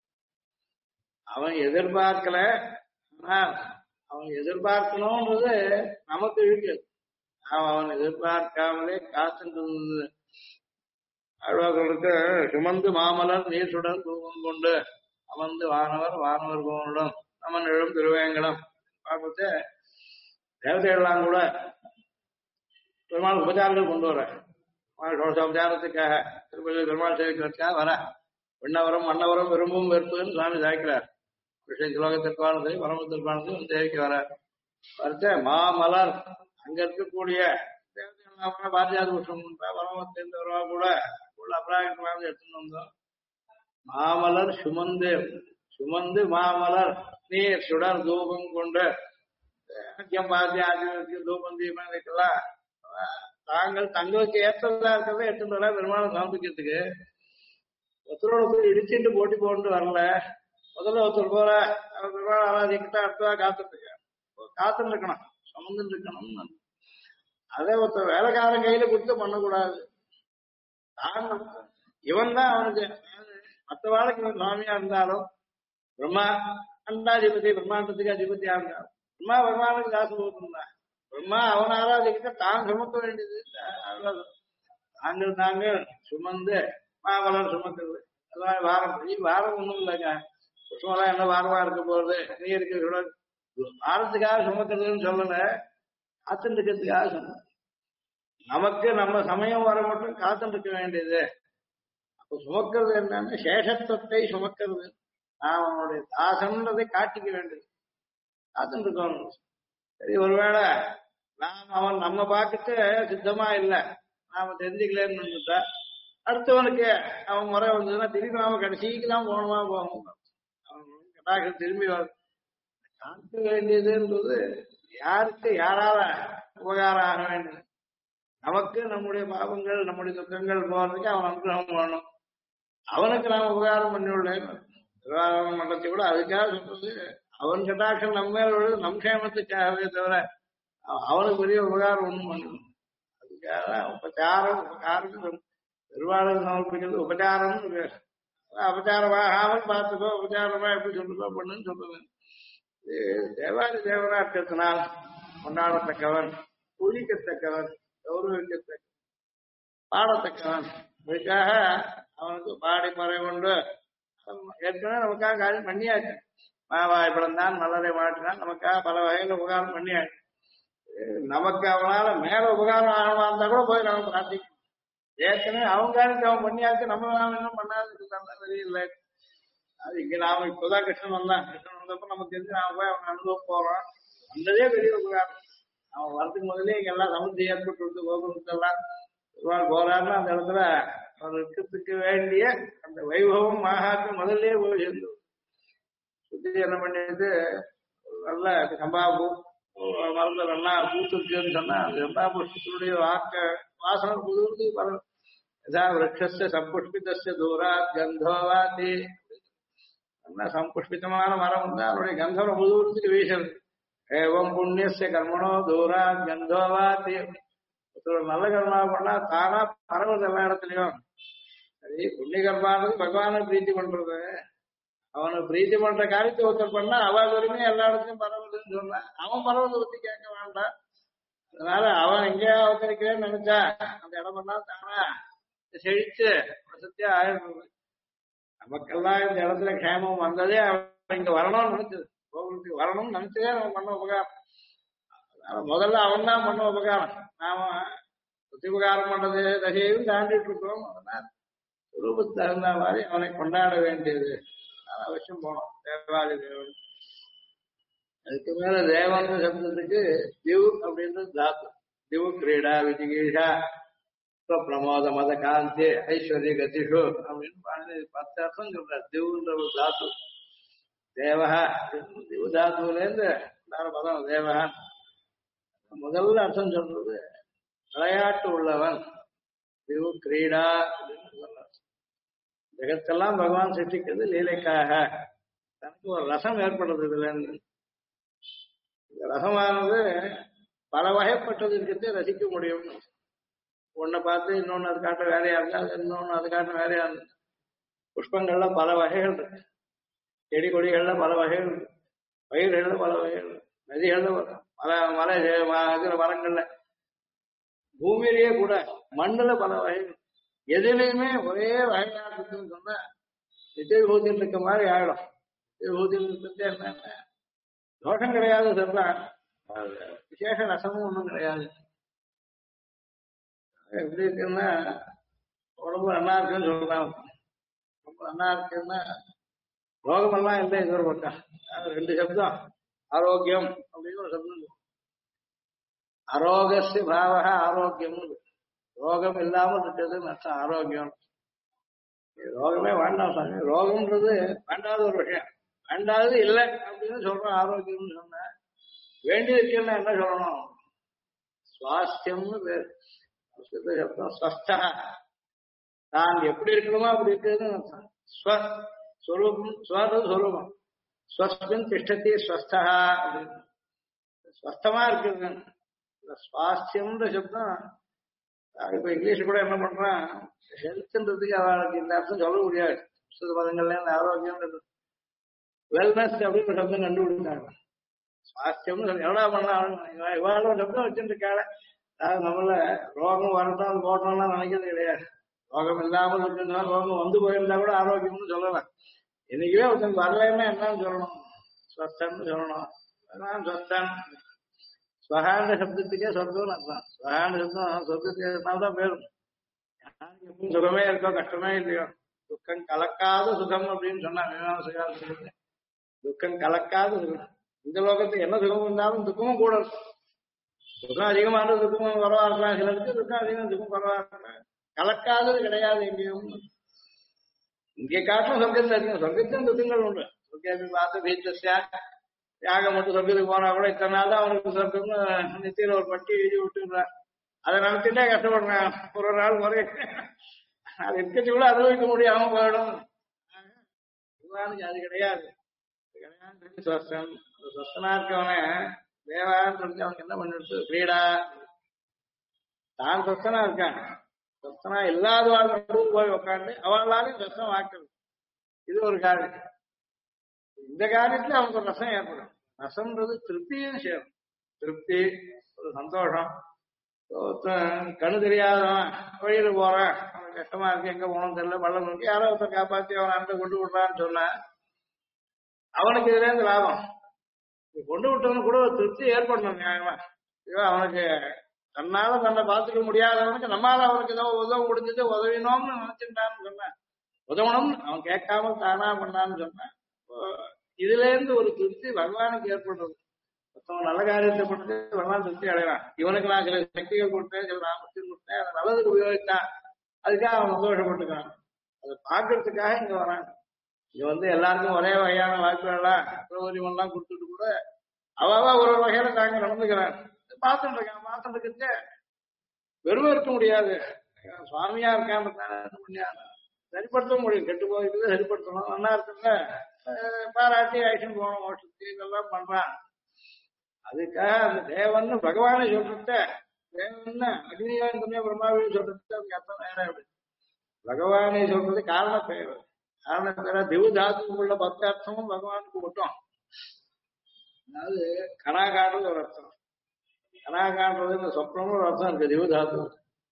அவன் எதிர்பார்க்கல, ஆனா அவன் எதிர்பார்க்கணும்ன்றது நமக்கு இருக்குது. அவன் எதிர்பார்க்காமலே காத்துன்றது. ஆழ்வார்களுக்கு சுமந்து மாமலர் நீர் சுடர் தூவம் கொண்டு அமர்ந்து வானவர் வானவர் கோனுடன் நமன் எழும் திருவேங்கடம் பார்த்து தேவதைகள்லாம் கூட பெருமாள் உபச்சாரங்கள் கொண்டு வர உபச்சாரத்துக்காக திருப்பதி பெருமாள் சேவிக்கிறதுக்காக வர விண்ணவரம் மன்னவரம் விரும்பும் வெறுப்புன்னு சுவாமி சாய்க்கிறார். விஷயம் சிலோகத்திற்கானது வரமத்திற்கானது சேவிக்க வர வரைச்ச மாமலர் அங்க இருக்கக்கூடிய தேவதைகள்லாம் பாரதியாத புஷ்பம் வரமத்திருந்தவரா கூட உள்ள அபராதம் எடுத்துட்டு வந்தோம். மாமலர் சுமந்து மாமலர் நீர் சுடர் தூபம் கொண்டு தூபம் தீபம் இதுக்கெல்லாம் தாங்கள் தங்களுக்கு ஏற்றதா இருக்கிறத எடுத்துட்டு வர பெருமாளை சமர்ப்பிக்கிறதுக்கு ஒருத்தரோட ஒருத்தர் இடிச்சுட்டு போட்டி போட்டு வரல. முதல்ல ஒருத்தர் போற பெருமாள் ஆராதிக்கிட்டா அடுத்ததா காத்துட்டு இருக்கணும், சமந்துட்டு இருக்கணும். அதே ஒருத்தர் வேலைக்காரன் கையில கொடுத்து பண்ணக்கூடாது. இவன் தான் அவனுக்கு மற்ற வாழ்க்கை சுவாமியா இருந்தாலும் பிரம்மா அண்டாதிபதி பிரம்மாண்டத்துக்கு அதிபதியா இருந்தாலும் பிரம்மா பகவானுக்கு தாச போட்டுருந்தான். பிரம்மா அவன் ஆராதிக்கிட்ட தான் சுமக்க வேண்டியது அவ்வளவு. நாங்கள் சுமந்து மாமலர் சுமக்கிறது அதான் வாரம். வாரம் ஒண்ணும் இல்லைங்க. புஷ்பம்லாம் என்ன வாரமா இருக்க போறது, நீ இருக்க வாரத்துக்காக சுமக்கிறதுன்னு சொல்லல, காத்துருக்கிறதுக்காக சொன்ன. நமக்கு நம்ம சமயம் வர மட்டும் காத்துருக்க வேண்டியது. அப்ப சுமக்கிறது என்னன்னா சேஷத்துவத்தை சுமக்கிறது. நான் அவனுடைய தாசன்றதை காட்டிக்க வேண்டியது, காத்துருக்கணும். சரி, ஒருவேளை நாம் அவன் நம்ம பார்க்கட்டு சித்தமா இல்லை, நாம தெரிஞ்சுக்கலன்னு இருந்துட்டா அடுத்தவனுக்கு அவன் முறை வந்ததுன்னா திரும்பி நாம கடைசிக்கு தான் போகணுமா போகணும். அவன் கட்டாக திரும்பி காக்க வேண்டியதுன்றது யாருக்கு யாரால உபகாரம் ஆக வேண்டியது. நமக்கு நம்முடைய பாவங்கள் நம்முடைய துக்கங்கள் போறதுக்கு அவன் அனுகிரகம் பண்ணணும். அவனுக்கு நாம் உபகாரம் பண்ணிவிடேன். விவகாரம் பண்றதை கூட அதுக்காக சொல்றது அவன் கட்டாட்சம் நம்ம மேல் விழுது நம் சேமத்துக்காகவே தவிர அவனுக்கு பெரிய உபகாரம் ஒண்ணும் பண்ணணும். அதுக்காக உபச்சாரம் உபகாரம் பெருவாளர் சமர்ப்பிக்கிறது உபச்சாரம்னு பேர். அபச்சாரமாகாமல் பார்த்துக்கோ, உபச்சாரமா எப்படி சொல்லுக்கோ பண்ணுன்னு சொல்லுது. தேவாதி தேவனா இருக்கிறதுனால் கொண்டாடத்தக்கவன், பூஜிக்கத்தக்கவன், கௌரவிக்கத்தக்க பாடத்தக்கவன். இதுக்காக அவனுக்கு பாடி மறை கொண்டு ஏற்கனவே நமக்காக காரியம் பண்ணியாச்சு. மாவாய் பிறந்தான் மலரை மாட்டினான், நமக்காக பல வகையில உபகாரம் பண்ணியாச்சு. நமக்கு அவனால மேல உபகாரம் ஆகமா இருந்தா கூட போய் நம்ம பிரார்த்திக்கணும். ஏற்கனவே அவங்க காரியத்தை அவன் பண்ணியாச்சு, நம்ம நாம இன்னும் பண்ணாது தெரியல. அது இங்க நாம இப்பதான் கிருஷ்ணன் வந்தான், கிருஷ்ணன் வந்தப்ப நமக்கு தெரிஞ்சு நாம போய் அவன் அனுபவம் போறோம். வந்ததே பெரிய உபகாரம். அவன் வரதுக்கு முதலே இங்க எல்லாம் சமுத்தி ஏற்பட்டு கொடுத்து கோபுரத்தெல்லாம் போறாருன்னா அந்த இடத்துல அவர் இருக்கிறதுக்கு வேண்டிய அந்த வைபவம் மகாக்கு முதல்ல போய் சேர்ந்து சுத்தி என்ன பண்ணிட்டு நல்ல சம்பாபு மருந்து நல்லா பூத்துருக்குன்னு சொன்னா அந்த சம்பாபுஷ்பத்தினுடைய வாசனை புதுவுக்கு பரவ விரக்ஷ சம்புஷ்பித்த தூரா கந்தோவாதி. நல்லா சம்புஷ்பிதமான மரம் வந்து அதனுடைய கந்தம் ரொம்ப தூரத்துக்கு வீசுறது. ஏவம் புண்ணிய கர்மனோ தூரா கந்தோவாதி. நல்ல கர்மா பண்ணா தானா பரவுது எல்லா இடத்துலயும். சரி, புண்ணிய கர்மானது பகவானை பிரீத்தி பண்றது. அவனை பிரீத்தி பண்ற காரியத்தை ஒருத்தர் பண்ணா அவன் வரையுமே எல்லா இடத்துலயும் பரவுதுன்னு சொன்னா அவன் பரவதை பத்தி கேட்க வேண்டாம். அதனால அவன் எங்கேயா அவதரிக்கிறேன்னு நினைச்சா அந்த இடம் பண்ணா தானா செழிச்சு வசதியா ஆயிடுறது. நமக்கெல்லாம் இந்த இடத்துல க்ஷேமம் வந்ததே அவன் இங்க வரணும்னு நினைச்சது, கோகுலத்துக்கு வரணும்னு நினைச்சதே அவன் பண்ண உபகாரம். அதனால முதல்ல அவன் தான் பண்ண உபகாரம். நாம உபகாரம் பண்றது தகையும் தாண்டிட்டு இருக்கோம். அதனால ரூபத்துக்கு தகுந்த மாதிரி அவனை கொண்டாட வேண்டியது அவசியம் போனோம். தேவாதி தேவன். அதுக்கு மேல தேவன் சப்தத்துக்கு திவ் அப்படின்றது தாத்து. திவ் கிரீடா விஜிகீஷா பிரமோத மத காந்தி ஐஸ்வர்ய கதிஷு அப்படின்னு 10 அர்த்தம் சொல்றாரு. திவ்ன்ற ஒரு தாத்து. தேவகா திவ் தாத்துல இருந்து பதம் தேவகா. முதல்ல அர்த்தம் சொல்றது விளையாட்டு உள்ளவன். திவ் கிரீடா அப்படின்னு சொல்றாரு. ஜெகத்தெல்லாம் பகவான் சிருஷ்டிக்கிறது லீலைக்காக. தனக்கு ஒரு ரசம் ஏற்படுறது இதுல. இந்த ரசமானது பல வகைப்பட்டது இருக்கிறது ரசிக்க முடியும். ஒன்னை பார்த்து இன்னொன்னு அது காட்ட வேறையா இருந்தா இன்னொன்னு அது காட்ட வேறையா இருந்து. புஷ்பங்கள்ல பல வகைகள் இருக்கு, செடி கொடிகள்ல பல வகைகள் இருக்கு, பயிர்கள்ல பல வகைகள் இருக்கு, நதிகள்ல மலை இதுல மரங்கள்ல பூமியிலேயே கூட மண்ணுல பல வகைகள். எதுலையுமே ஒரே வகையா இருக்குன்னு சொன்னா நித்தியபூதியில் இருக்க மாதிரி ஆயிடும். நித்தியபூதியில் இருக்கிறது என்னன்னா தோஷம் கிடையாது சொல்றான், விசேஷ ரசமும் ஒன்றும் கிடையாது. எப்படி இருக்குன்னா உடம்பு நல்லா இருக்குன்னு சொல்றான். ரொம்ப நல்லா இருக்குன்னா ரோகமெல்லாம் இல்லை. இது ஒரு பக்கம். அது 2 சப்தம். ஆரோக்கியம் அப்படின்னு ஒரு சப்தம். அரோகஸ்ய பாவக ஆரோக்கியம். ரோகம் இல்லாமல் இருக்கிறதுன்னு அர்த்தம் ஆரோக்கியம். ரோகமே வேண்டாம் சாமி, ரோகம்ன்றது வேண்டாத ஒரு விஷயம். வேண்டாதது இல்லை அப்படின்னு சொல்றோம். ஆரோக்கியம்னு சொன்ன வேண்டியது இருக்குன்னா என்ன சொல்லணும்? சுவாஸ்தியம்னு பேர். சப்தம் ஸ்வஸ்தா. தான் எப்படி இருக்கணுமோ அப்படி இருக்குதுன்னு ஸ்வரூபம். ஸ்வரூபம் ஸ்வஸ்மின் திஷ்டத்தி ஸ்வஸ்தா அப்படின்னு ஸ்வஸ்தமா இருக்குது. சுவாஸ்தியம்ன்ற சப்தம் இப்ப இங்கிலீஷ் கூட என்ன பண்றான், ஹெல்த்ன்றதுக்கு அவளுக்கு இந்த அர்த்தம் சொல்ல முடியாது. பதங்கள்ல ஆரோக்கியம் வெல்னஸ் அப்படின்னு சப்தம் கண்டுபிடிச்சாங்க. சுவாஸ்தியம்னு எவ்வளோ பண்ணலாம் இவாளோட சப்தம் வச்சுட்டு இருக்காள. அதாவது நம்மள ரோகம் வரட்டும் அது போட்டோம்லாம் நினைக்கிறது கிடையாது. ரோகம் இல்லாமல் இருக்குன்னா ரோகம் வந்து போயிருந்தா கூட ஆரோக்கியம்னு சொல்லலாம். இன்னைக்குவே ஒருத்தன் வரலைன்னா என்னன்னு சொல்லணும்? ஸ்வஸ்தன்னு சொல்லணும். அதான் ஸ்வஸ்தன். ஸ்வகாண்ட சப்தத்துக்கே சொர்க்கம்னு அர்த்தம். ஸ்வகாண்ட சப்தம் சொர்க்கத்துக்கு தான் பேரும். யாருக்கு எப்பவும் சுகமே இருக்கோ கஷ்டமே இல்லையோ துக்கம் கலக்காத சுகம் அப்படின்னு சொன்னாங்க மீமாம்சகாரத்துல. துக்கம் கலக்காத சுகம். இந்த லோகத்துக்கு என்ன சுகம் இருந்தாலும் துக்கமும் கூட இருக்கும். துக்கம் அதிகமான துக்கமும் குறவா இருக்கலாம், சிலருக்கு துக்கம் அதிகம் துக்கம் குறவா இருக்கலாம். கலக்காதது கிடையாது எங்கேயும். இங்கே காட்டிலும் சொர்க்கத்தில் அதிகம். சொர்க்கத்திலும் துக்கங்கள் உண்டு. சொர்க்கத்தை பார்த்து பீச்சஸ்யா யாகம் மட்டும் சொர்க்கத்துக்கு போனா கூட இத்தனை நாள் தான் அவனுக்கு சொர்க்கம்னு நித்தியில ஒரு பட்டி எழுதி விட்டுறான். அதை நினைச்சுட்டே கஷ்டப்படுறான். ஒரு நாள் முறை அது இருக்கச்சு கூட அனுபவிக்க முடியாம போயிடும். அது கிடையாது. ஸ்வஸ்தன் ஸ்வஸ்தனா இருக்கவன தேவான்னு சொல்லி அவனுக்கு என்ன பண்ணிட்டு கிரீடா தான் சொஸ்தனா இருக்கான். சொஸ்தனா இல்லாதவாள் நடுவில் போய் உட்காந்து அவளாலையும் சொஸ்தம் ஆக்குது. இது ஒரு காரியம். இந்த காரியத்துல அவனுக்கு ஒரு ரசம் ஏற்படும். ரசம்ன்றது திருப்தியும் சேரும். திருப்தி ஒரு சந்தோஷம். கண்ணு தெரியாதவன் வழியில போறான், அவனுக்கு கஷ்டமா இருக்கு, எங்க போனோம் தெரியல, பள்ளம் இருக்கு, யாரோ ஒருத்தர் காப்பாத்தி அவன் அண்டை கொண்டு விடுறான்னு சொன்ன அவனுக்கு இதுல இருந்து லாபம். கொண்டு விட்டவனு கூட ஒரு திருப்தி ஏற்படணும் நியாயமா. அவனுக்கு தன்னால தன்னை பார்த்துக்க முடியாதவனுக்கு நம்மளால அவனுக்கு ஏதோ உதவ முடிஞ்சது உதவினோம்னு நினைச்சுட்டான்னு சொன்னேன். உதவணும் அவன் கேட்காம தானா பண்ணான்னு சொன்னேன். இதுல இருந்து ஒரு திருப்தி பகவானுக்கு ஏற்படுறது. நல்ல காரியத்தை கொடுத்து பகவான் திருப்தி அடையலாம். இவனுக்கு நான் சில சக்திகள் கொடுத்தேன், சில நாமத்தையும் கொடுத்தேன், அதை நல்லதுக்கு உபயோகித்தான், அதுக்காக அவன் சந்தோஷப்பட்டுக்கான். அதை பார்க்கறதுக்காக இங்க வராங்க. இங்க எல்லாருக்கும் ஒரே வகையான வாய்ப்புகள்லாம் பிரபோஜனம்லாம் கொடுத்துட்டு கூட அவாவா ஒரு வகையில தாங்க நடந்துக்கிறான். பார்த்துட்டு இருக்கான். பார்த்துட்டு இருக்கே வெறும் இருக்க முடியாது. சுவாமியா இருக்கான்னு சரிப்படுத்த முடியும். கெட்டு போயிட்டு சரிப்படுத்தணும். நல்லா இருக்குல்ல பாராட்டி ஆக்ஷன் போகணும், மோஷத்துக்கு இதெல்லாம் பண்றான். அதுக்காக அந்த தேவன்னு பகவானை சொல்றத தேவன்னு அக்னியான் துணியா பிரம்மாவையும் சொல்றது அதுக்கு அர்த்தம் வேற. அப்படி பகவானை சொல்றது காரண பெயர். காரண பெயரா திவுதாத்துக்கு உள்ள 10 அர்த்தமும் பகவானுக்கு விட்டோம். அதாவது கனாகாடுறது ஒரு அர்த்தம். கனாகாடுறது இந்த சொப்னம்னு ஒரு அர்த்தம் இருக்கு. திவுதாத்து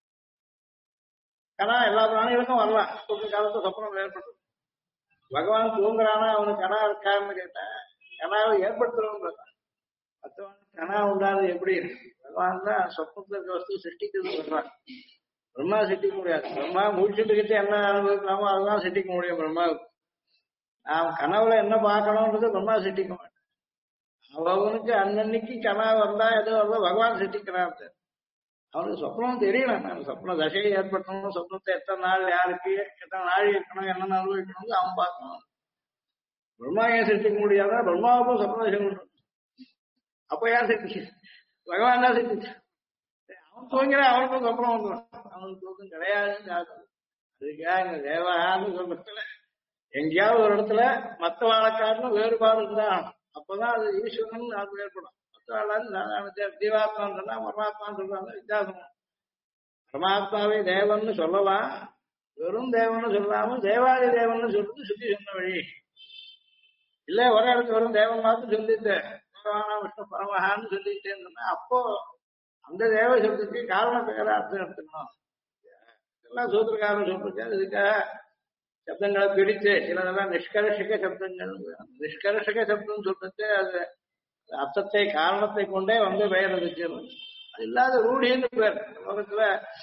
கனா எல்லா பிராணிகளுக்கும் வரலாம். தூக்க காலத்துல சொப்னம் ஏற்படுத்தும். பகவான் தூங்குறானா அவனுக்கு கனா இருக்கான்னு கேட்டேன். கனாவை ஏற்படுத்துறவங்க மற்றவன் கனா உண்டாது எப்படி? பகவான் தான் சொப்பனத்துல இருக்க வஸ்து சிருஷ்டிக்கிறது சொல்றான். பிரம்மா சிருஷ்டிக்க முடியாது. பிரம்மா முடிச்சுட்டுக்கிட்டு என்ன அனுபவிக்கலாமோ அதுதான் சிருஷ்டிக்க முடியும் பிரம்மாவுக்கு. நான் கனவுல என்ன பார்க்கணும்ன்றது பிரம்மா சிருஷ்டிக்க மாட்டேன். அவனுக்கு அன்னன்னைக்கு கனா வந்தா ஏதோ வரல பகவான் சிருஷ்டிக்கிறான். அவனுக்கு சொப்னம் தெரியணும். நான் சொப்ன தசையை ஏற்படுத்தணும், சொப்னத்தை எத்தனை நாள் யாருக்கு எத்தனை நாள் இருக்கணும், என்னென்ன அனுபவிக்கணும் அவன் பார்க்கணும். பிரம்மா ஏன் சிருஷ்டிக்க முடியாதா? பிரம்மாவுக்கும் சொப்ன தசை உண்டு. அப்ப யார் சிருஷ்டி? பகவான் தான் சிருஷ்டிச்சு. அவன் தூங்கிறான், அவனுக்கும் சொப்னம் வந்துடும். அவனுக்கு தூக்கம் கிடையாதுன்னு அதுக்காக இந்த தேவான்னு சொல்றதுல எங்கேயாவது ஒரு இடத்துல மற்ற வாழக்காரனும் வேறுபாடு இருந்தா அப்பதான் அது ஈஸ்வரன் அது ஏற்படும். ஜீவாத்மான்னு சொன்னா பரமாத்மான்னு சொல்றாங்க, வித்தியாசம். பரமாத்மாவை தேவன்னு சொல்லலாம், வெறும் தேவன்னு சொல்லாம தேவாதி தேவன்னு சொல்லிட்டு சுத்தி சொன்ன வழி இல்ல. ஒரே இடத்துல வெறும் தேவன் பார்த்து சொல்லிட்டு விஷ்ணு பரமஹான்னு சொல்லிட்டேன்னு சொன்னா அப்போ அந்த தேவ சப்தத்துக்கு காரண பெயரா அர்த்தம் எடுத்துக்கணும். எல்லாம் சூத்திரக்காரன் சொல்லிருக்காரு. இதுக்காக சப்தங்களை பிடிச்சு சிலதெல்லாம் நிஷ்கர்ஷக சப்தங்கள். நிஷ்கர்ஷக சப்தம் சொல்லிட்டு அது அர்த்தத்தை காரணத்தை கொண்டே பெயர் இருந்துச்சு. அது இல்லாத ரூಢின்னு பேர். உலகத்துல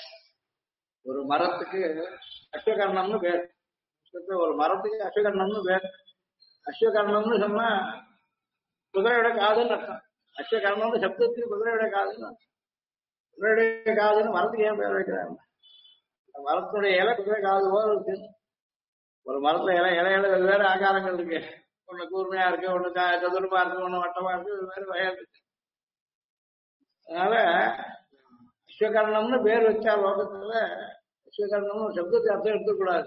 ஒரு மரத்துக்கு அஸ்வகர்ணம்னு பேர். ஒரு மரத்துக்கு அஸ்வகர்ணம்னு பேர். அஸ்வகர்ணம்னு சொன்னா குதிரையோட காதுன்னு அர்த்தம். அஸ்வகர்ணம்னு சப்தத்துக்கு குதிரையோட காதுன்னு அர்த்தம். குதிரையோட காதுன்னு மரத்துக்கு ஏன் பேர் வைக்கிறாங்க? மரத்துடைய இலை குதிரை காது போல இருக்கு. ஒரு மரத்துல இலையில வெவ்வேறு ஆகாரங்கள் இருக்கு. ஒண்ணு கூர்மையா இருக்கு, ஒண்ணு சதுரமா இருக்கு, ஒண்ணு வட்டமா இருக்கு, வெவ்வேறு வகையா இருக்கு. அதனால அஸ்வகர்ணம்னு பேர் வச்சா லோகத்துல அஸ்வகர்ணம்னு ஒரு சப்தத்தை அர்த்தம் எடுத்துக்கூடாது.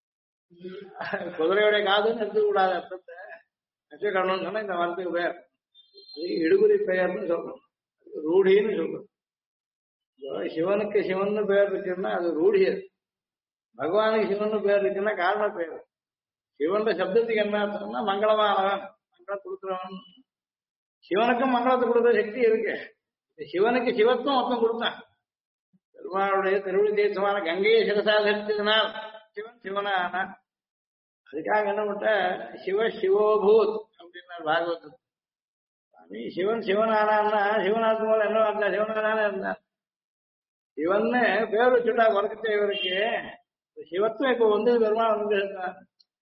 குதிரையோட காதுன்னு எடுத்துக்கூடாது அர்த்தத்தை. அஸ்வகர்ணம்னு சொன்னா இந்த மரத்துக்கு பேர். அது இடுகுறி பெயர்னு சொல்றோம், ரூಢின்னு சொல்றோம். சிவனுக்கு சிவன் பேர் இருக்குன்னா அது ரூಢியது. பகவானுக்கு சிவன் பேர் இருக்குன்னா காரண பெயர். சிவன் சப்தத்துக்கு என்ன அர்த்தம்னா மங்களமானவன், மங்களம் கொடுக்குறவன். சிவனுக்கும் மங்களத்தை கொடுக்குற சக்தி இருக்கு. சிவனுக்கு சிவத்துவம் மொத்தம் கொடுத்தான். பெருமாளுடைய திருவிழி தீர்த்தமான கங்கையை சிரசா தரித்ததுனால் சிவன் சிவனா ஆனா. அதுக்காக என்ன பண்ண சிவ சிவோபூத் அப்படின்னார் பாகவதம். நீ சிவன் சிவனானா சிவனாக்கும் போது என்ன இருந்தா சிவனாதானே இருந்தான். சிவன்னு பேர் வச்சுட்டா வழக்கத்தை இவருக்கு சிவத்துவம் இப்ப வந்து பெருமாள் வந்து இருந்தான்.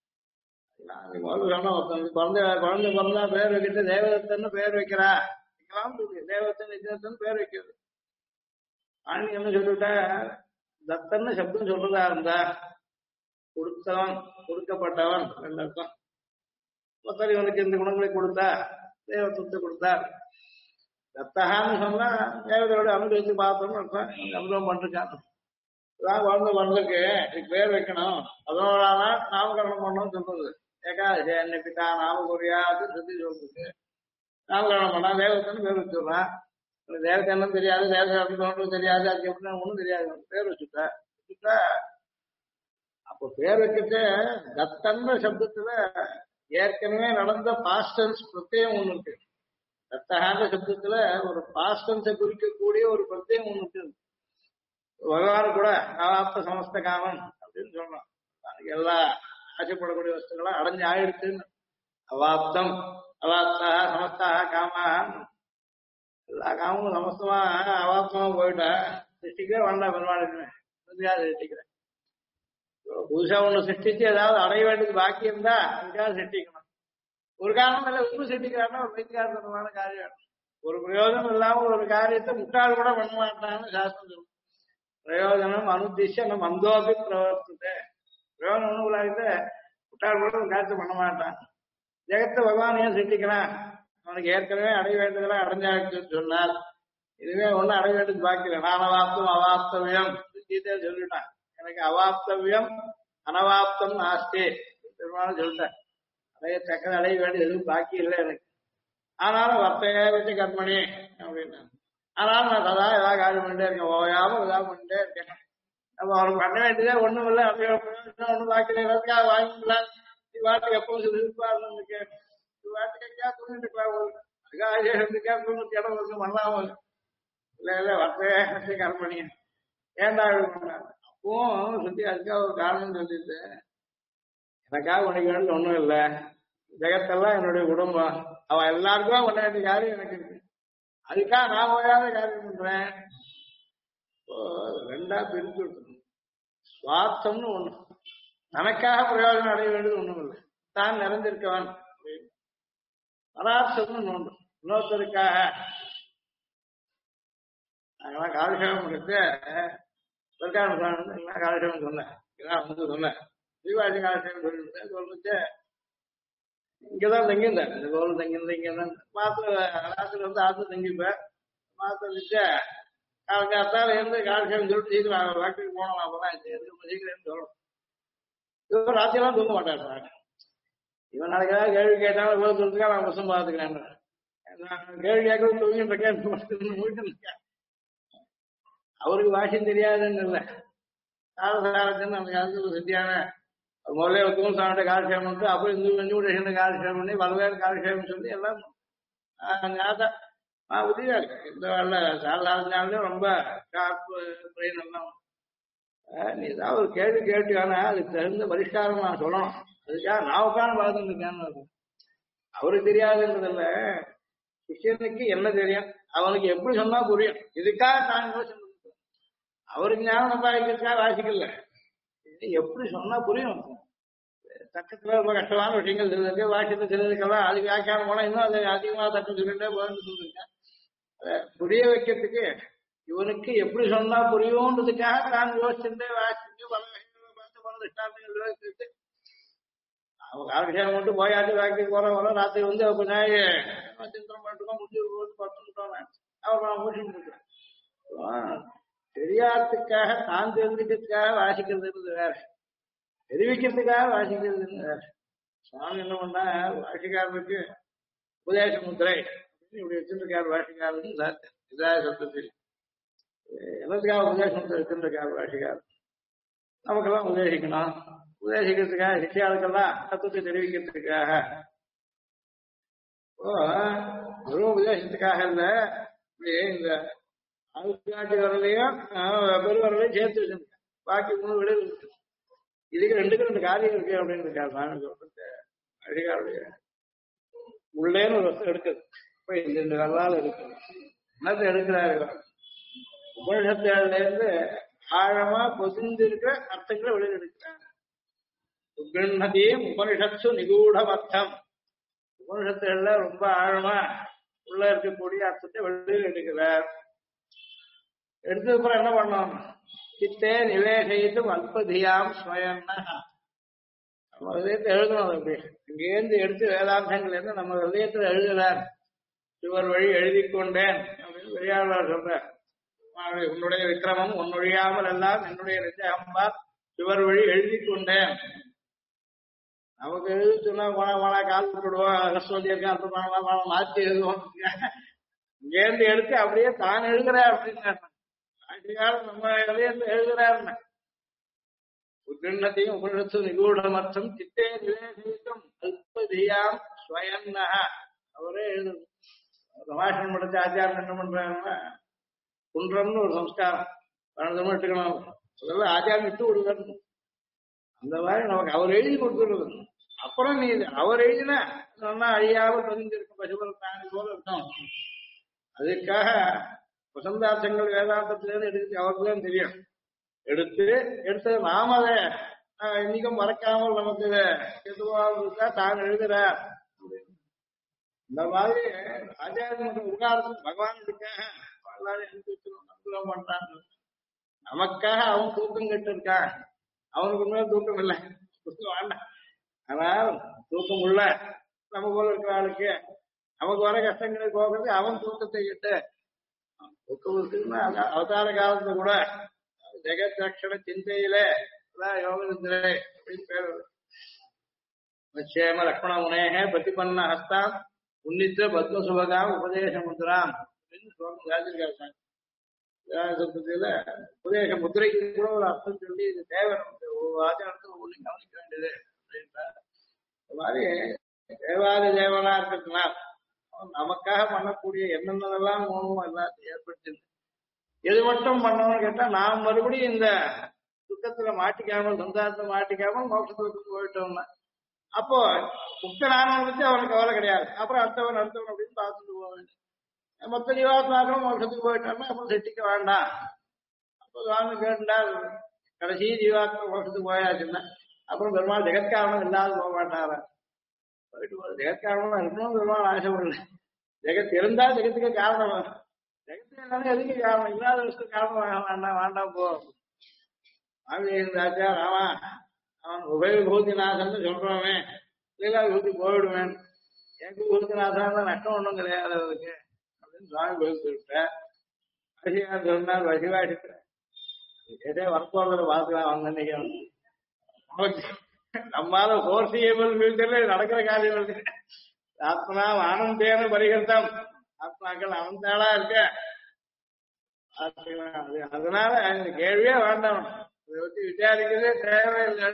குழந்தை குழந்தை பிறந்தா பேர் வைக்கிட்டு தேவதத்தன்னு பேர் வைக்கிறா. தேவதத்தன் நித்தியதத்தன் பேர் வைக்கிறது. ஆண்டி என்ன சொல்லிவிட்டா தத்தன்னு சப்தம் சொல்றதா இருந்தா கொடுத்தவன் கொடுக்கப்பட்டவன் ரெண்டு அர்த்தம். மொத்தம் இவனுக்கு இந்த குணங்களை கொடுத்தா தேவத்துவத்தை கொடுத்தார். தத்தகான்னு சொன்னா தேவதையோட அனுபவிச்சு பார்த்தோம்னு அர்த்தம். அனுபவம் பண்ணிருக்கான். இதான் குழந்தை பிறந்திருக்கு இதுக்கு பேர் வைக்கணும். அதனால நாமகரணம் பண்ணணும்னு சொல்றது. ஏகாதசி என்ன பிதா நாமகுரியாது சுத்தி சொல்றதுக்கு நாமகரணம் பண்ணா தேவத்தன்னு பேர் வச்சுடுறான். தேவத்தை என்னன்னு தெரியாது, தேவதை அப்படின்னு தெரியாது, அதுக்கு எப்படின்னு ஒண்ணும் தெரியாது. பேர் வச்சுட்டா அப்போ பேர் வச்சுட்டு தத்தன்ற சப்தத்துல ஏற்கனவே நடந்த பாஸ்டன்ஸ் பிரத்யேகம் ஒண்ணு இருக்கு. தத்தகான்ற சப்தத்துல ஒரு பாஸ்டன்ஸை குறிக்கக்கூடிய ஒரு பிரத்யேகம் ஒண்ணு இருக்கு. பகவான் கூட அவாப்த சமஸ்த காமம் அப்படின்னு சொல்லணும். அதுக்கு எல்லா ஆசைப்படக்கூடிய வஸ்துக்களும் அடைஞ்சு ஆயிடுச்சுன்னு அவாப்தம் அவாப்தா சமஸ்தா காமா எல்லா காமமும் சமஸ்தமா அவாப்தமா போயிட்டா சிருஷ்டிக்கவே வேண்டாம். பெருமாளுக்கு சிருஷ்டிக்கிறேன். புதுசா ஒண்ணு சிருஷ்டிச்சு ஏதாவது அடைய வேண்டியது பாக்கி இருந்தா அதுக்காக சிருஷ்டிக்கணும். ஒரு காரணம் இல்லை ஒன்றும் சிருஷ்டிக்கிறான்னா ஒரு வைத்தியார்த்தமான காரியம். ஒரு பிரயோஜனம் இல்லாம ஒரு காரியத்தை முட்டாள் கூட பண்ண மாட்டான்னு சாஸ்திரம் சொல்லும். பிரயோஜனம் அனுதிஷ நம்ம அந்தோபி பிரவர்த்தத்தை பிரயோஜனம் ஒண்ணு இல்லாத முட்டாள் கூட ஒரு காரியத்தை பண்ண மாட்டான். ஜெகத்தை பகவான் ஏன் சிருஷ்டிக்கிறான்? அவனுக்கு ஏற்கனவே அடைய வேண்டியதெல்லாம் அடைஞ்சாச்சுன்னு சொன்னார். இதுவே ஒன்னும் அடைய வேண்டியது பாக்கி இல்லை. நான் அவாப்தம் அவாப்தவியம் சொல்லிட்டான். எனக்கு அவாப்தவியம் அனவாப்தம் நாஸ்தி பெருமாள் சொல்லிட்டேன். அடைய அடைய வேண்டியது எதுவும் பாக்கி இல்லை எனக்கு. ஆனாலும் வர்த்தைய வச்சு கர்மணி அப்படின்னா ஆனாலும் நான் சதா ஏதாவது காரியம் பண்ணிட்டே இருக்கேன். ஓயாம ஏதாவது பண்ணிட்டே இருக்கேன். அப்ப அவனுக்கு பண்ண வேண்டியதே ஒண்ணும் இல்லை. அப்படியே ஒண்ணும் பாக்கல எல்லாத்துக்காக வாங்கிக்கலாம். வாட்டுக்கு எப்பவும் இருப்பாருக்கு வாட்டுக்கு எங்கேயா தூங்கிட்டு இருக்கலாம். அதுக்காக தூங்கி இடம் ஒன்று பண்ணாம இல்ல இல்ல வர்த்தைய கர்மணி ஏண்டா அப்பவும் சுத்தி அதுக்காக ஒரு காரணம் சொல்லிட்டு எனக்காக உனக்கு வேண்டிய ஒண்ணும் இல்லை. ஜெகத்தெல்லாம் என்னுடைய குடும்பம். அவன் எல்லாருக்கும் பண்ண வேண்டிய காரியம் எனக்கு இருக்கு. அதுக்காக நான் ஓயாத காரியம் பண்றேன். ரெண்டா பிரிச்சு விட்டுருக்கணும். சுவார்த்தம்னு ஒண்ணு, தனக்காக பிரயோஜனம் அடைய வேண்டியது ஒண்ணும் இல்லை. தான் நிறைந்திருக்கவன். பரார்த்தம்னு ஒண்ணு, இன்னொருத்தருக்காக. நாங்கெல்லாம் காலட்சேபம் பண்ணிட்டு காலட்சேபம் சொன்னேன். இதான் வந்து சொன்னேன் தீபாவளி காலட்சேபம் சொல்லிட்டு இங்கதான் தங்கியிருந்தேன். இந்த கோவில் தங்கியிருந்தேன். இங்கதான் மாத்திர ராத்திரி வந்து ஆத்து தங்கிப்பேன். மாத்திர வச்சு காத்தால இருந்து காலட்சேபம் சொல்லிட்டு சீக்கிரம் ஃபேக்டரிக்கு போனோம். அப்பதான் எதுக்கு சீக்கிரம் சொல்லணும். இவன் ராத்திரிலாம் தூங்க மாட்டாரு. இவன் நாளைக்கு ஏதாவது கேள்வி கேட்டாலும் கோவில் சொல்றதுக்காக நான் வருஷம் பார்த்துக்கிறேன். கேள்வி கேட்க தூங்கிட்டு இருக்கேன். அவருக்கு வாசியம் தெரியாதுன்னு இல்லை. காலசாரத்துன்னு அந்த காலத்துல சரியான முதல்ல தூண் சாமிட்ட காலட்சேபம் பண்ணிட்டு அப்புறம் இந்த காலட்சேபம் பண்ணி பல்வேறு காலட்சேபம் சொல்லி எல்லாம் உதவியா இருக்கு. இந்த வேலை சாதாரண ரொம்ப ஷார்ப்பு பிரெயின் எல்லாம். நீ ஏதாவது ஒரு கேள்வி கேட்டுக்கானா அதுக்கு தகுந்த பரிஷ்காரம் நான் சொல்லணும். அதுக்காக நான் உட்காந்து பார்த்துட்டு இருக்கேன்னு அவருக்கு தெரியாதுன்றதில்ல. சிஷ்யனுக்கு என்ன தெரியும், அவனுக்கு எப்படி சொன்னா புரியும். இதுக்காக நான் யோசனை அவருக்கு ஞானம் சம்பாதிக்கிறதுக்காக வாசிக்கல. எப்படி சொன்னா புரியும். தக்கத்துல ரொம்ப கஷ்டமான விஷயங்கள் இருக்கு. வாக்கியத்தை சிலதுக்கெல்லாம் அது வியாக்கியானம் போனா இன்னும் அது அதிகமாக தக்கம் சொல்லிட்டே போயிட்டு சொல்லிருக்கேன். புரிய வைக்கிறதுக்கு இவனுக்கு எப்படி சொன்னா புரியும்ன்றதுக்காக நான் யோசிச்சுட்டே வாசிச்சு பல விஷயங்களை பார்த்து பல திஷ்டாந்தங்கள் யோசிச்சுட்டு அவங்க காலட்சேபம் மட்டும் போயாச்சு வாக்கியம் போற வர ராத்திரி வந்து கொஞ்சம் சிந்தனம் பண்ணிட்டு முடிச்சு போட்டு படுத்துட்டோம். அவர் முடிச்சுட்டு இருக்கேன். தெரியாததுக்காக தான் தெரிஞ்சுக்கிறதுக்காக வாசிக்கிறது வேற, தெரிவிக்கிறதுக்காக வாசிக்கிறது வேற. சுவாமி என்ன பண்ணா வாசிக்காரருக்கு உபதேச முத்திரை இப்படி வச்சிருக்காரு. வாசிக்காரருக்கு இதாய சப்தத்தில் எல்லாத்துக்காக உபதேச முத்திரை வச்சிருக்காரு வாசிக்காரர். நமக்கெல்லாம் உபதேசிக்கணும். உபதேசிக்கிறதுக்காக சிஷ்யாளுக்கெல்லாம் தத்துவத்தை தெரிவிக்கிறதுக்காக குரு உபதேசத்துக்காக இல்ல, இப்படியே இந்த ஆள்காட்டி வரலையும் பெருவரலையும் சேர்த்து வச்சிருக்கேன். பாக்கி 3 விட இருக்கு. இதுக்கு 2 காரியம் இருக்கு அப்படின்னு இருக்காரு சாமி சொல்றது. அதிகாருடைய உள்ளேன்னு ஒரு வஸ்து எடுக்குது. இப்ப இந்த வரலாறு இருக்கு. என்னத்தை எடுக்கிறாரு? உபனிஷத்துல இருந்து ஆழமா பொதிந்து இருக்கிற அர்த்தங்களை வெளியில் எடுக்கிறார். உபநிஷத்தையும் உபனிஷத்து நிகூடமர்த்தம், உபனிஷத்துல ரொம்ப ஆழமா உள்ள இருக்கக்கூடிய அர்த்தத்தை வெளியில் எடுக்கிறார். எடுத்ததுக்கு அப்புறம் என்ன பண்ணோம்? சித்தே நிவேசயித்தும் அல்பதியாம் ஸ்வயன்னா, நம்ம ஹதயத்தை எழுதணும். அப்படி இங்கேருந்து எடுத்து வேதாந்தங்கள் இருந்து நம்ம ஹதயத்துல எழுதுறார். சுவர் வழி எழுதி கொண்டேன் அப்படின்னு பெரியாழ்வார் சொல்றார். உன்னுடைய விக்கிரமம் உன்னொழியாமல் எல்லாம் என்னுடைய நிஜம்பா சுவர் வழி எழுதி கொண்டேன். நமக்கு எழுதி சொன்னா போனா கால் விட்டுடுவோம், ரஸ்வதி இருக்கா அந்த பண்ணலாம் மாற்றி எழுதுவோம். இங்கேருந்து எடுத்து அப்படியே தான் எழுதுறார் அப்படின்னு அதிகாரம் நம்ம ஹதயத்துல எழுதுறாருன்னு. உன்னத்தையும் உபனிஷத்து நிகூடமர்த்தம் சித்தே நிவேசித்தும் அல்பதியாம் ஸ்வயன்னா, அவரே எழுதணும். சமாஷம் படைச்ச ஆச்சாரம் என்ன பண்றாங்கன்னா, குன்றம்னு ஒரு சம்ஸ்காரம் 12 எடுத்துக்கணும். அதெல்லாம் ஆச்சாரம் விட்டு விடுவாரு. அந்த மாதிரி நமக்கு அவர் எழுதி கொடுத்துருது. அப்புறம் நீ அவர் எழுதினா சொன்னா அழியாமல் பதிஞ்சிருக்கும் பசுபல் தாண்டி போல இருக்கும். அதுக்காக வசந்தார்த்தங்கள் வேதாந்தத்திலேருந்து எடுத்து அவருக்குதான் தெரியும். எடுத்து நாம அதை இன்னைக்கும் மறக்காமல் நமக்கு எதுவாக தான் எழுதுறார். இந்த மாதிரி ஆச்சாரிய உகாரத்தும் பகவானுக்காக எல்லாரும் எழுதி வச்சிருக்கோம் பண்றாங்க. நமக்காக அவன் தூக்கம் கெட்டு இருக்கான். அவனுக்கு உண்மையாக தூக்கம் இல்லை, புத்தகம் வேண்டாம். ஆனால் தூக்கம் உள்ள நம்ம போல இருக்கிற ஆளுக்கு நமக்கு வர கஷ்டங்களை போகிறது அவன் தூக்கத்தை கிட்டு தூக்கம் இருக்குன்னா அவதார காலத்துல கூட ஜெகத் ரட்சண சிந்தையிலே யோகநிந்திரை அப்படின்னு பேர். நிச்சயம லக்ஷ்மண முனேக பிரதிபன்ன ஹஸ்தான் உன்னித்த பத்ம சுபகாம் உபதேச முத்ராம் அப்படின்னு சுவாமி ராஜிருக்காரு. உபதேச முத்திரைக்கு கூட ஒரு அர்த்தம் சொல்லி இது தேவை, ஒரு ஆச்சாரத்தை ஒண்ணு கவனிக்க வேண்டியது அப்படின்றார். இந்த மாதிரி தேவாதி தேவனா இருக்கிறதுனால நமக்காக பண்ணக்கூடிய என்னென்னதெல்லாம் மோனமும் எல்லாத்தையும் ஏற்படுத்திருக்கு. எது மட்டும் பண்ணணும்னு கேட்டா நாம் மறுபடியும் இந்த துக்கத்துல மாட்டிக்காமல் சந்தாரத்தை மாட்டிக்காமல் மோட்சத்துக்கு போயிட்டோம்னா அப்போ முக்தனான வச்சு அவனுக்கு கவலை கிடையாது. அப்புறம் அடுத்தவன் அப்படின்னு பார்த்துட்டு போவேன். மொத்த ஜீவாத்மாக்களும் மோட்சத்துக்கு போயிட்டோம்னா அப்புறம் செட்டிக்க வேண்டாம். அப்போ சுவாமி கேட்டா கடைசி ஜீவாத்மா மோட்சத்துக்கு போயாச்சுன்னா அப்புறம் பெருமாள் ஜெகத்காரணம் இல்லாத போக மாட்டாரா? போயிட்டு ஜெகத்காரணம் இருக்கணும் பெருமாள் ஆசைப்படல. ஜெகத் இருந்தா ஜெகத்துக்கு காரணம், ஜெகத்து எல்லாமே எதுக்கு காரணம், இல்லாத விஷயத்துக்கு காரணம் வேண்டாம் போ. ஆவியாச்சா ராமா அவன் உபயபூதிநாதன் சொல்றவனே லீலா விபூதி போயிடுவேன், எனக்கு பூதிநாதான் நஷ்டம் ஒன்றும் கிடையாது அதுக்கு அப்படின்னு சுவாமி போயிட்டு விட்டேன். வசிவா சொன்னார், வசிவாடிட்டு ஏதே வரப்போறத பார்க்கலாம் அவங்க இன்னைக்கு நம்மால ஃபோர்சியபிள் ஃபியூச்சர்ல நடக்கிற காரியம். ஆத்மனா ஆனந்தேன பரிகர்த்தம், ஆத்மாக்கள் அவன்தாளா இருக்க. அதனால இந்த கேள்வியே வேண்டாம், இதை வச்சு விசாரிக்கிறதே தேவையில்லை.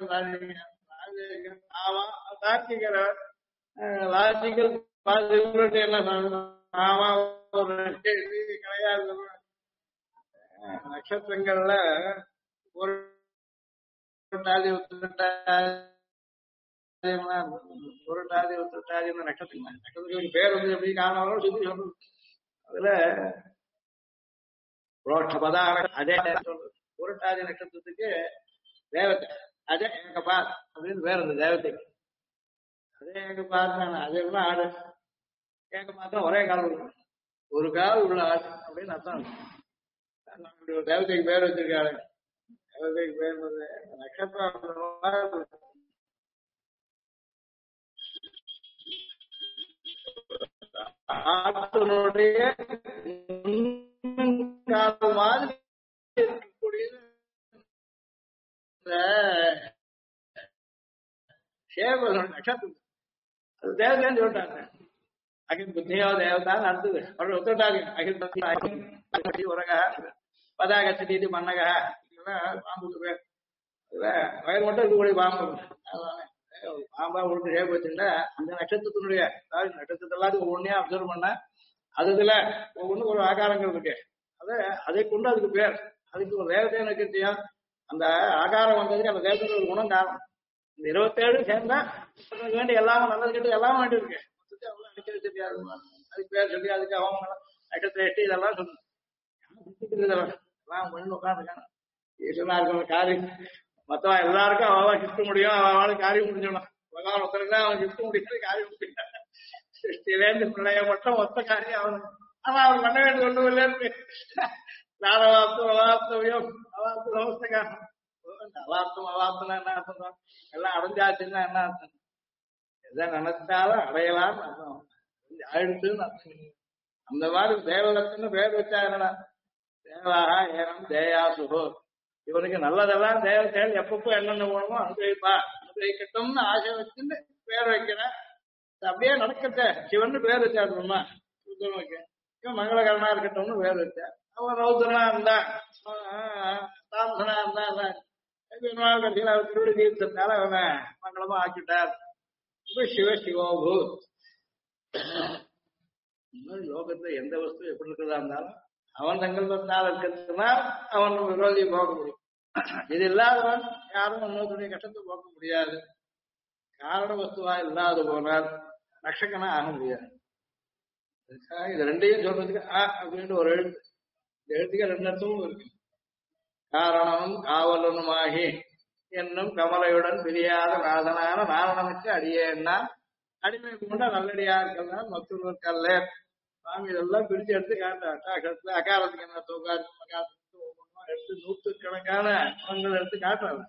தார்க்கிகர் லாஜிக்கல் பாசிபிலிட்டி எல்லாம் ஆமா ஒரு கிடையாது. நட்சத்திரங்கள்ல ஒரு டாதி நட்சத்திரம், நட்சத்திரங்களுக்கு பேர் வந்து எப்படி காரணம் சுத்தி சொல்றது. அதுல அதே புரட்டாதி நட்சத்திரத்துக்கு தேவத்தை அஜய் ஏகபாத் அப்படின்னு பேர் அந்த தேவதைக்கு. அதே ஏகபாத் அது எல்லாம் ஆடு ஏகபாத்தான் ஒரே காலம் ஒரு கால் உள்ள ஆடு அப்படின்னு அர்த்தம். தேவதைக்கு பேர் வச்சிருக்காரு. தேவதைக்கு பேர் வந்து நட்சத்திரம் ஆற்றினுடைய மாதிரி இருக்கக்கூடிய நட்சத்திரம் அது தேவதைன்னு சொல்லிட்டாங்க. அகில் புத்தியோ தேவதான் அடுத்தது அவர்கள் ஒத்துட்டாங்க. அகில் பத்தி உரக பதாகத்தி இது மன்னக இதெல்லாம் பாம்புக்கு பேர். இதுல வயிறு மட்டும் இருக்கக்கூடிய பாம்பு பாம்பா உருட்டு ஷேப் வச்சுட்டா அந்த நட்சத்திரத்தினுடைய அதாவது நட்சத்திரத்தை எல்லாத்தையும் ஒவ்வொன்றையா அப்சர்வ் பண்ண அதுல ஒவ்வொன்றும் ஒரு ஆகாரங்கள் இருக்கு அத அதை கொண்டு அதுக்கு பேர் அதுக்கு ஒரு தேவதை நட்சத்திரம் அந்த ஆகாரம் வந்ததுக்கு அந்த தேவதையோட ஒரு குணம் காரணம் இந்த 27 சேர்ந்தா அதுக்கு வேண்டிய எல்லாமே நல்லது கெட்டு எல்லாம் வேண்டி இருக்கு மொத்தத்தை அவ்வளவு அடிக்க தெரியாது அதுக்கு பேர் சொல்லி அதுக்கு அவங்க நட்சத்திரம் எட்டு இதெல்லாம் சொல்லணும் எல்லாம் பண்ணி உட்காந்துருக்காங்க ஈஸ்வரனா இருக்கிற காரியம் மொத்தம் எல்லாருக்கும் அவ கிஃப்ட் முடியும் அவளுக்கு காரியம் முடிஞ்சிடணும் பகவான் ஒருத்தருக்கு தான் அவன் கிஃப்ட் முடிக்கிறது காரியம் முடிக்கிறான் சிருஷ்டிலேருந்து பிள்ளைய மட்டும் மொத்த காரியம் அவனுக்கு ஆனா அவன் பண்ண வேண்டியது ஒண்ணும் இல்லைன்னு நாரவாப்தம் அவாப்தவியம் அவாப்த சமஸ்தகாரம் அவாப்தம் அவாப்தம் என்ன அர்த்தம் எல்லாம் அடைஞ்சாச்சுன்னா என்ன அர்த்தம் எதை நினைச்சாலும் அடையலாம்னு அர்த்தம் ஆயிடுச்சுன்னு அர்த்தம் அந்த மாதிரி தேவலட்சன்னு பேர் வச்சா என்னடா தேவாகா ஏனம் தேயா சுகோ இவனுக்கு நல்லதெல்லாம் தேவதைகள் எப்பப்போ என்னென்ன வேணுமோ அனுபவிப்பா அனுபவிக்கட்டும்னு ஆசை வச்சுன்னு பேர் வைக்கிறேன் அப்படியே நடக்கட்ட சிவன் பேர் வச்சாருமா ருத்ரனுக்கு இவன் மங்களகரனா இருக்கட்டும்னு பேர் வச்சார் அவன் ரௌத்ரனா இருந்தா தாமசனா இருந்தா கடைசியில் அவர் திருவிழி தீர்த்தனால அவனை மங்களமா ஆக்கிட்டார் சிவ சிவோபு லோகத்துல எந்த வஸ்து எப்படி இருக்கிறதா இருந்தாலும் அவன் சங்கல்பத்தினால் இருக்கிறதுனா அவன் விரோதியை போக முடியும் இது இல்லாதவன் யாரும் இன்னொருடைய கஷ்டத்தை போக்க முடியாது காரண வஸ்துவா இல்லாத போனால் ரட்சகனா ஆக முடியாது இது ரெண்டையும் சொல்றதுக்கு அப்படின்னு ஒரு எழுத்து இந்த எழுத்துக்கு ரெண்டு அர்த்தமும் இருக்கு காரணமும் காவலனுமாகி என்னும் கமலையுடன் பிரியாத நாதனான நாரணனுக்கு அடியேன்னா அடிமை கொண்ட நல்லடியார்கள் மற்றொரு கல்ல சுவாமி இதெல்லாம் பிரிச்சு எடுத்து காட்டுறாரு அகாரத்துக்கு என்ன தூக்காது எடுத்து நூற்றுக்கணக்கான படங்கள் எடுத்து காட்டுறாரு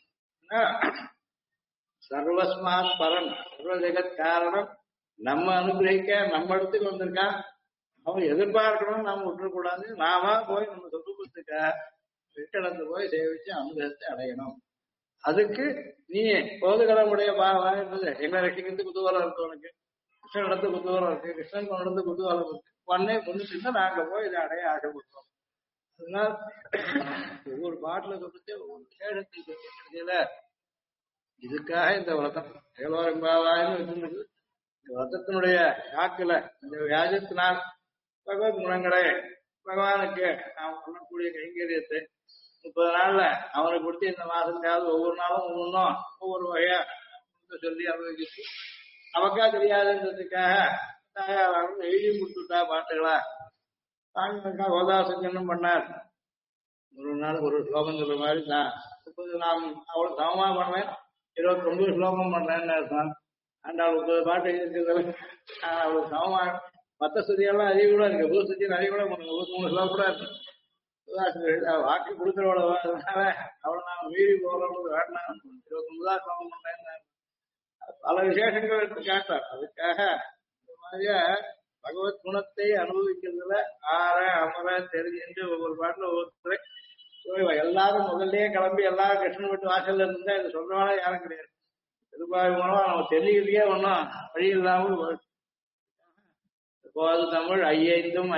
சர்வஸ்மாத் பரன் சர்வ ஜெகத் காரணம் நம்ம அனுகிரகிக்க நம்ம இடத்துக்கு வந்திருக்கான் அவன் எதிர்பார்க்கணும்னு நாம விட்டுறக்கூடாது நாம போய் நம்ம சொத்துக்கு வீட்டிடத்து போய் சேவிச்சு அனுகிரகத்தை அடையணும் அதுக்கு நீ போதுகடமுடைய பாவம் எங்க ரசிக்கிறது குதூகலம் இருக்கு உனக்கு கிருஷ்ணன் இடத்து குதூகலம் இருக்கு கிருஷ்ணன் கொண்டு குதூகலம் இருக்கு பொண்ணே பொண்ணு நாங்க போய் இதை அடைய ஆசைப்படுறோம் அதனால ஒவ்வொரு பாட்டுல சொல்லிட்டு ஒவ்வொரு விசேஷத்தை சொல்லில இதுக்காக இந்த விரதம் ஏலோரம்பாவாயின்னு வச்சிருக்கு இந்த விரதத்தினுடைய காக்குல இந்த வியாஜத்தினால் பகவத் குணங்களை பகவானுக்கு நாம் பண்ணக்கூடிய கைங்கரியத்தை 30 நாள்ல அவனுக்கு கொடுத்து இந்த மாசத்துக்காவது ஒவ்வொரு நாளும் ஒவ்வொன்றும் ஒவ்வொரு வகையா சொல்லி அனுபவிச்சு அவக்கா தெரியாதுன்றதுக்காக தாயாரும் எழுதியும் கொடுத்துட்டா பாட்டுகளா தாங்க ஓதாசங்கனும் பண்ணார் ஒரு நாள் ஒரு ஸ்லோகம் சொல்ற மாதிரி நான் 30 நாம் அவ்வளவு சமமா பண்ணுவேன் 29 ஸ்லோகம் பண்றேன்னு அர்த்தம் ஆண்டாள் 30 பாட்டு இருக்கிறது அவ்வளவு சமமா மற்ற ஸ்துதியெல்லாம் அதிக கூட இருக்கு புது ஸ்துதி நிறைய கூட 23 ஸ்லோகம் கூட இருக்கு வாக்கு கொடுக்கிறவளவுனால அவளை நான் மீறி போகணும்னு வேண்டாம் 29 ஸ்லோகம் பண்றேன் பல விசேஷங்கள் எடுத்து காட்டார் அதுக்காக இந்த மாதிரியா பகவத் குணத்தை அனுபவிக்கிறதுல ஆற அமர தெரிஞ்சு ஒவ்வொரு பாட்டுல ஒவ்வொருத்தரை எல்லாரும் முதல்லயே கிளம்பி எல்லாரும் கிருஷ்ணன் வீட்டு வாசல்ல இருந்தா இது சொல்றவாள யாரும் கிடையாது திருப்பாவி மூலமா நம்ம தெரியலையே ஒன்னும் வழி இல்லாமல் இப்போது தமிழ் ஐந்தும்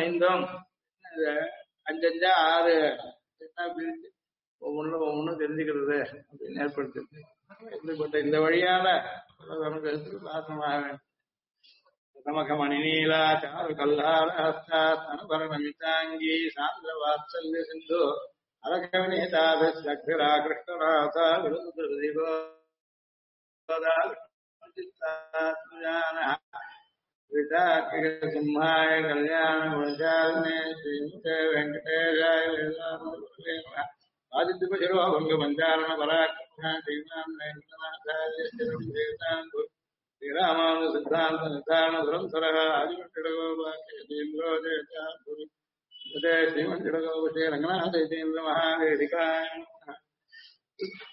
5 5 6 பிரிச்சு ஒவ்வொன்றும் தெரிஞ்சுக்கிறது அப்படின்னு ஏற்படுத்திருக்கு இப்படிப்பட்ட இந்த வழியால நாசமாக வேண்டும் நமகமணி நீலா சாரு கல்லாரஹஸ்தானபரணமிதாங்கி சாந்திர வாத்சல்ய சிந்து அலகவினேதாபிரா கிருஷ்ணராசா விருதுதீபோ சிம்ஹாய கல்யாண குணசாலினே ஸ்ரீமுகே வெங்கடேஷாய ஆதித்யபங்க பஞ்சாரண பராக்கிரம ஸ்ரீமான் வெங்கடநாதாய ஸ்ரீராமானு சித்தாந்த நிதான சுரந்தர ஆதிமட்டிடகோபாக்கியதீந்திரோஜேதாபுரி ஸ்ரீமந்திடகோபுஷே ரங்கநாத மகாவேதிகாய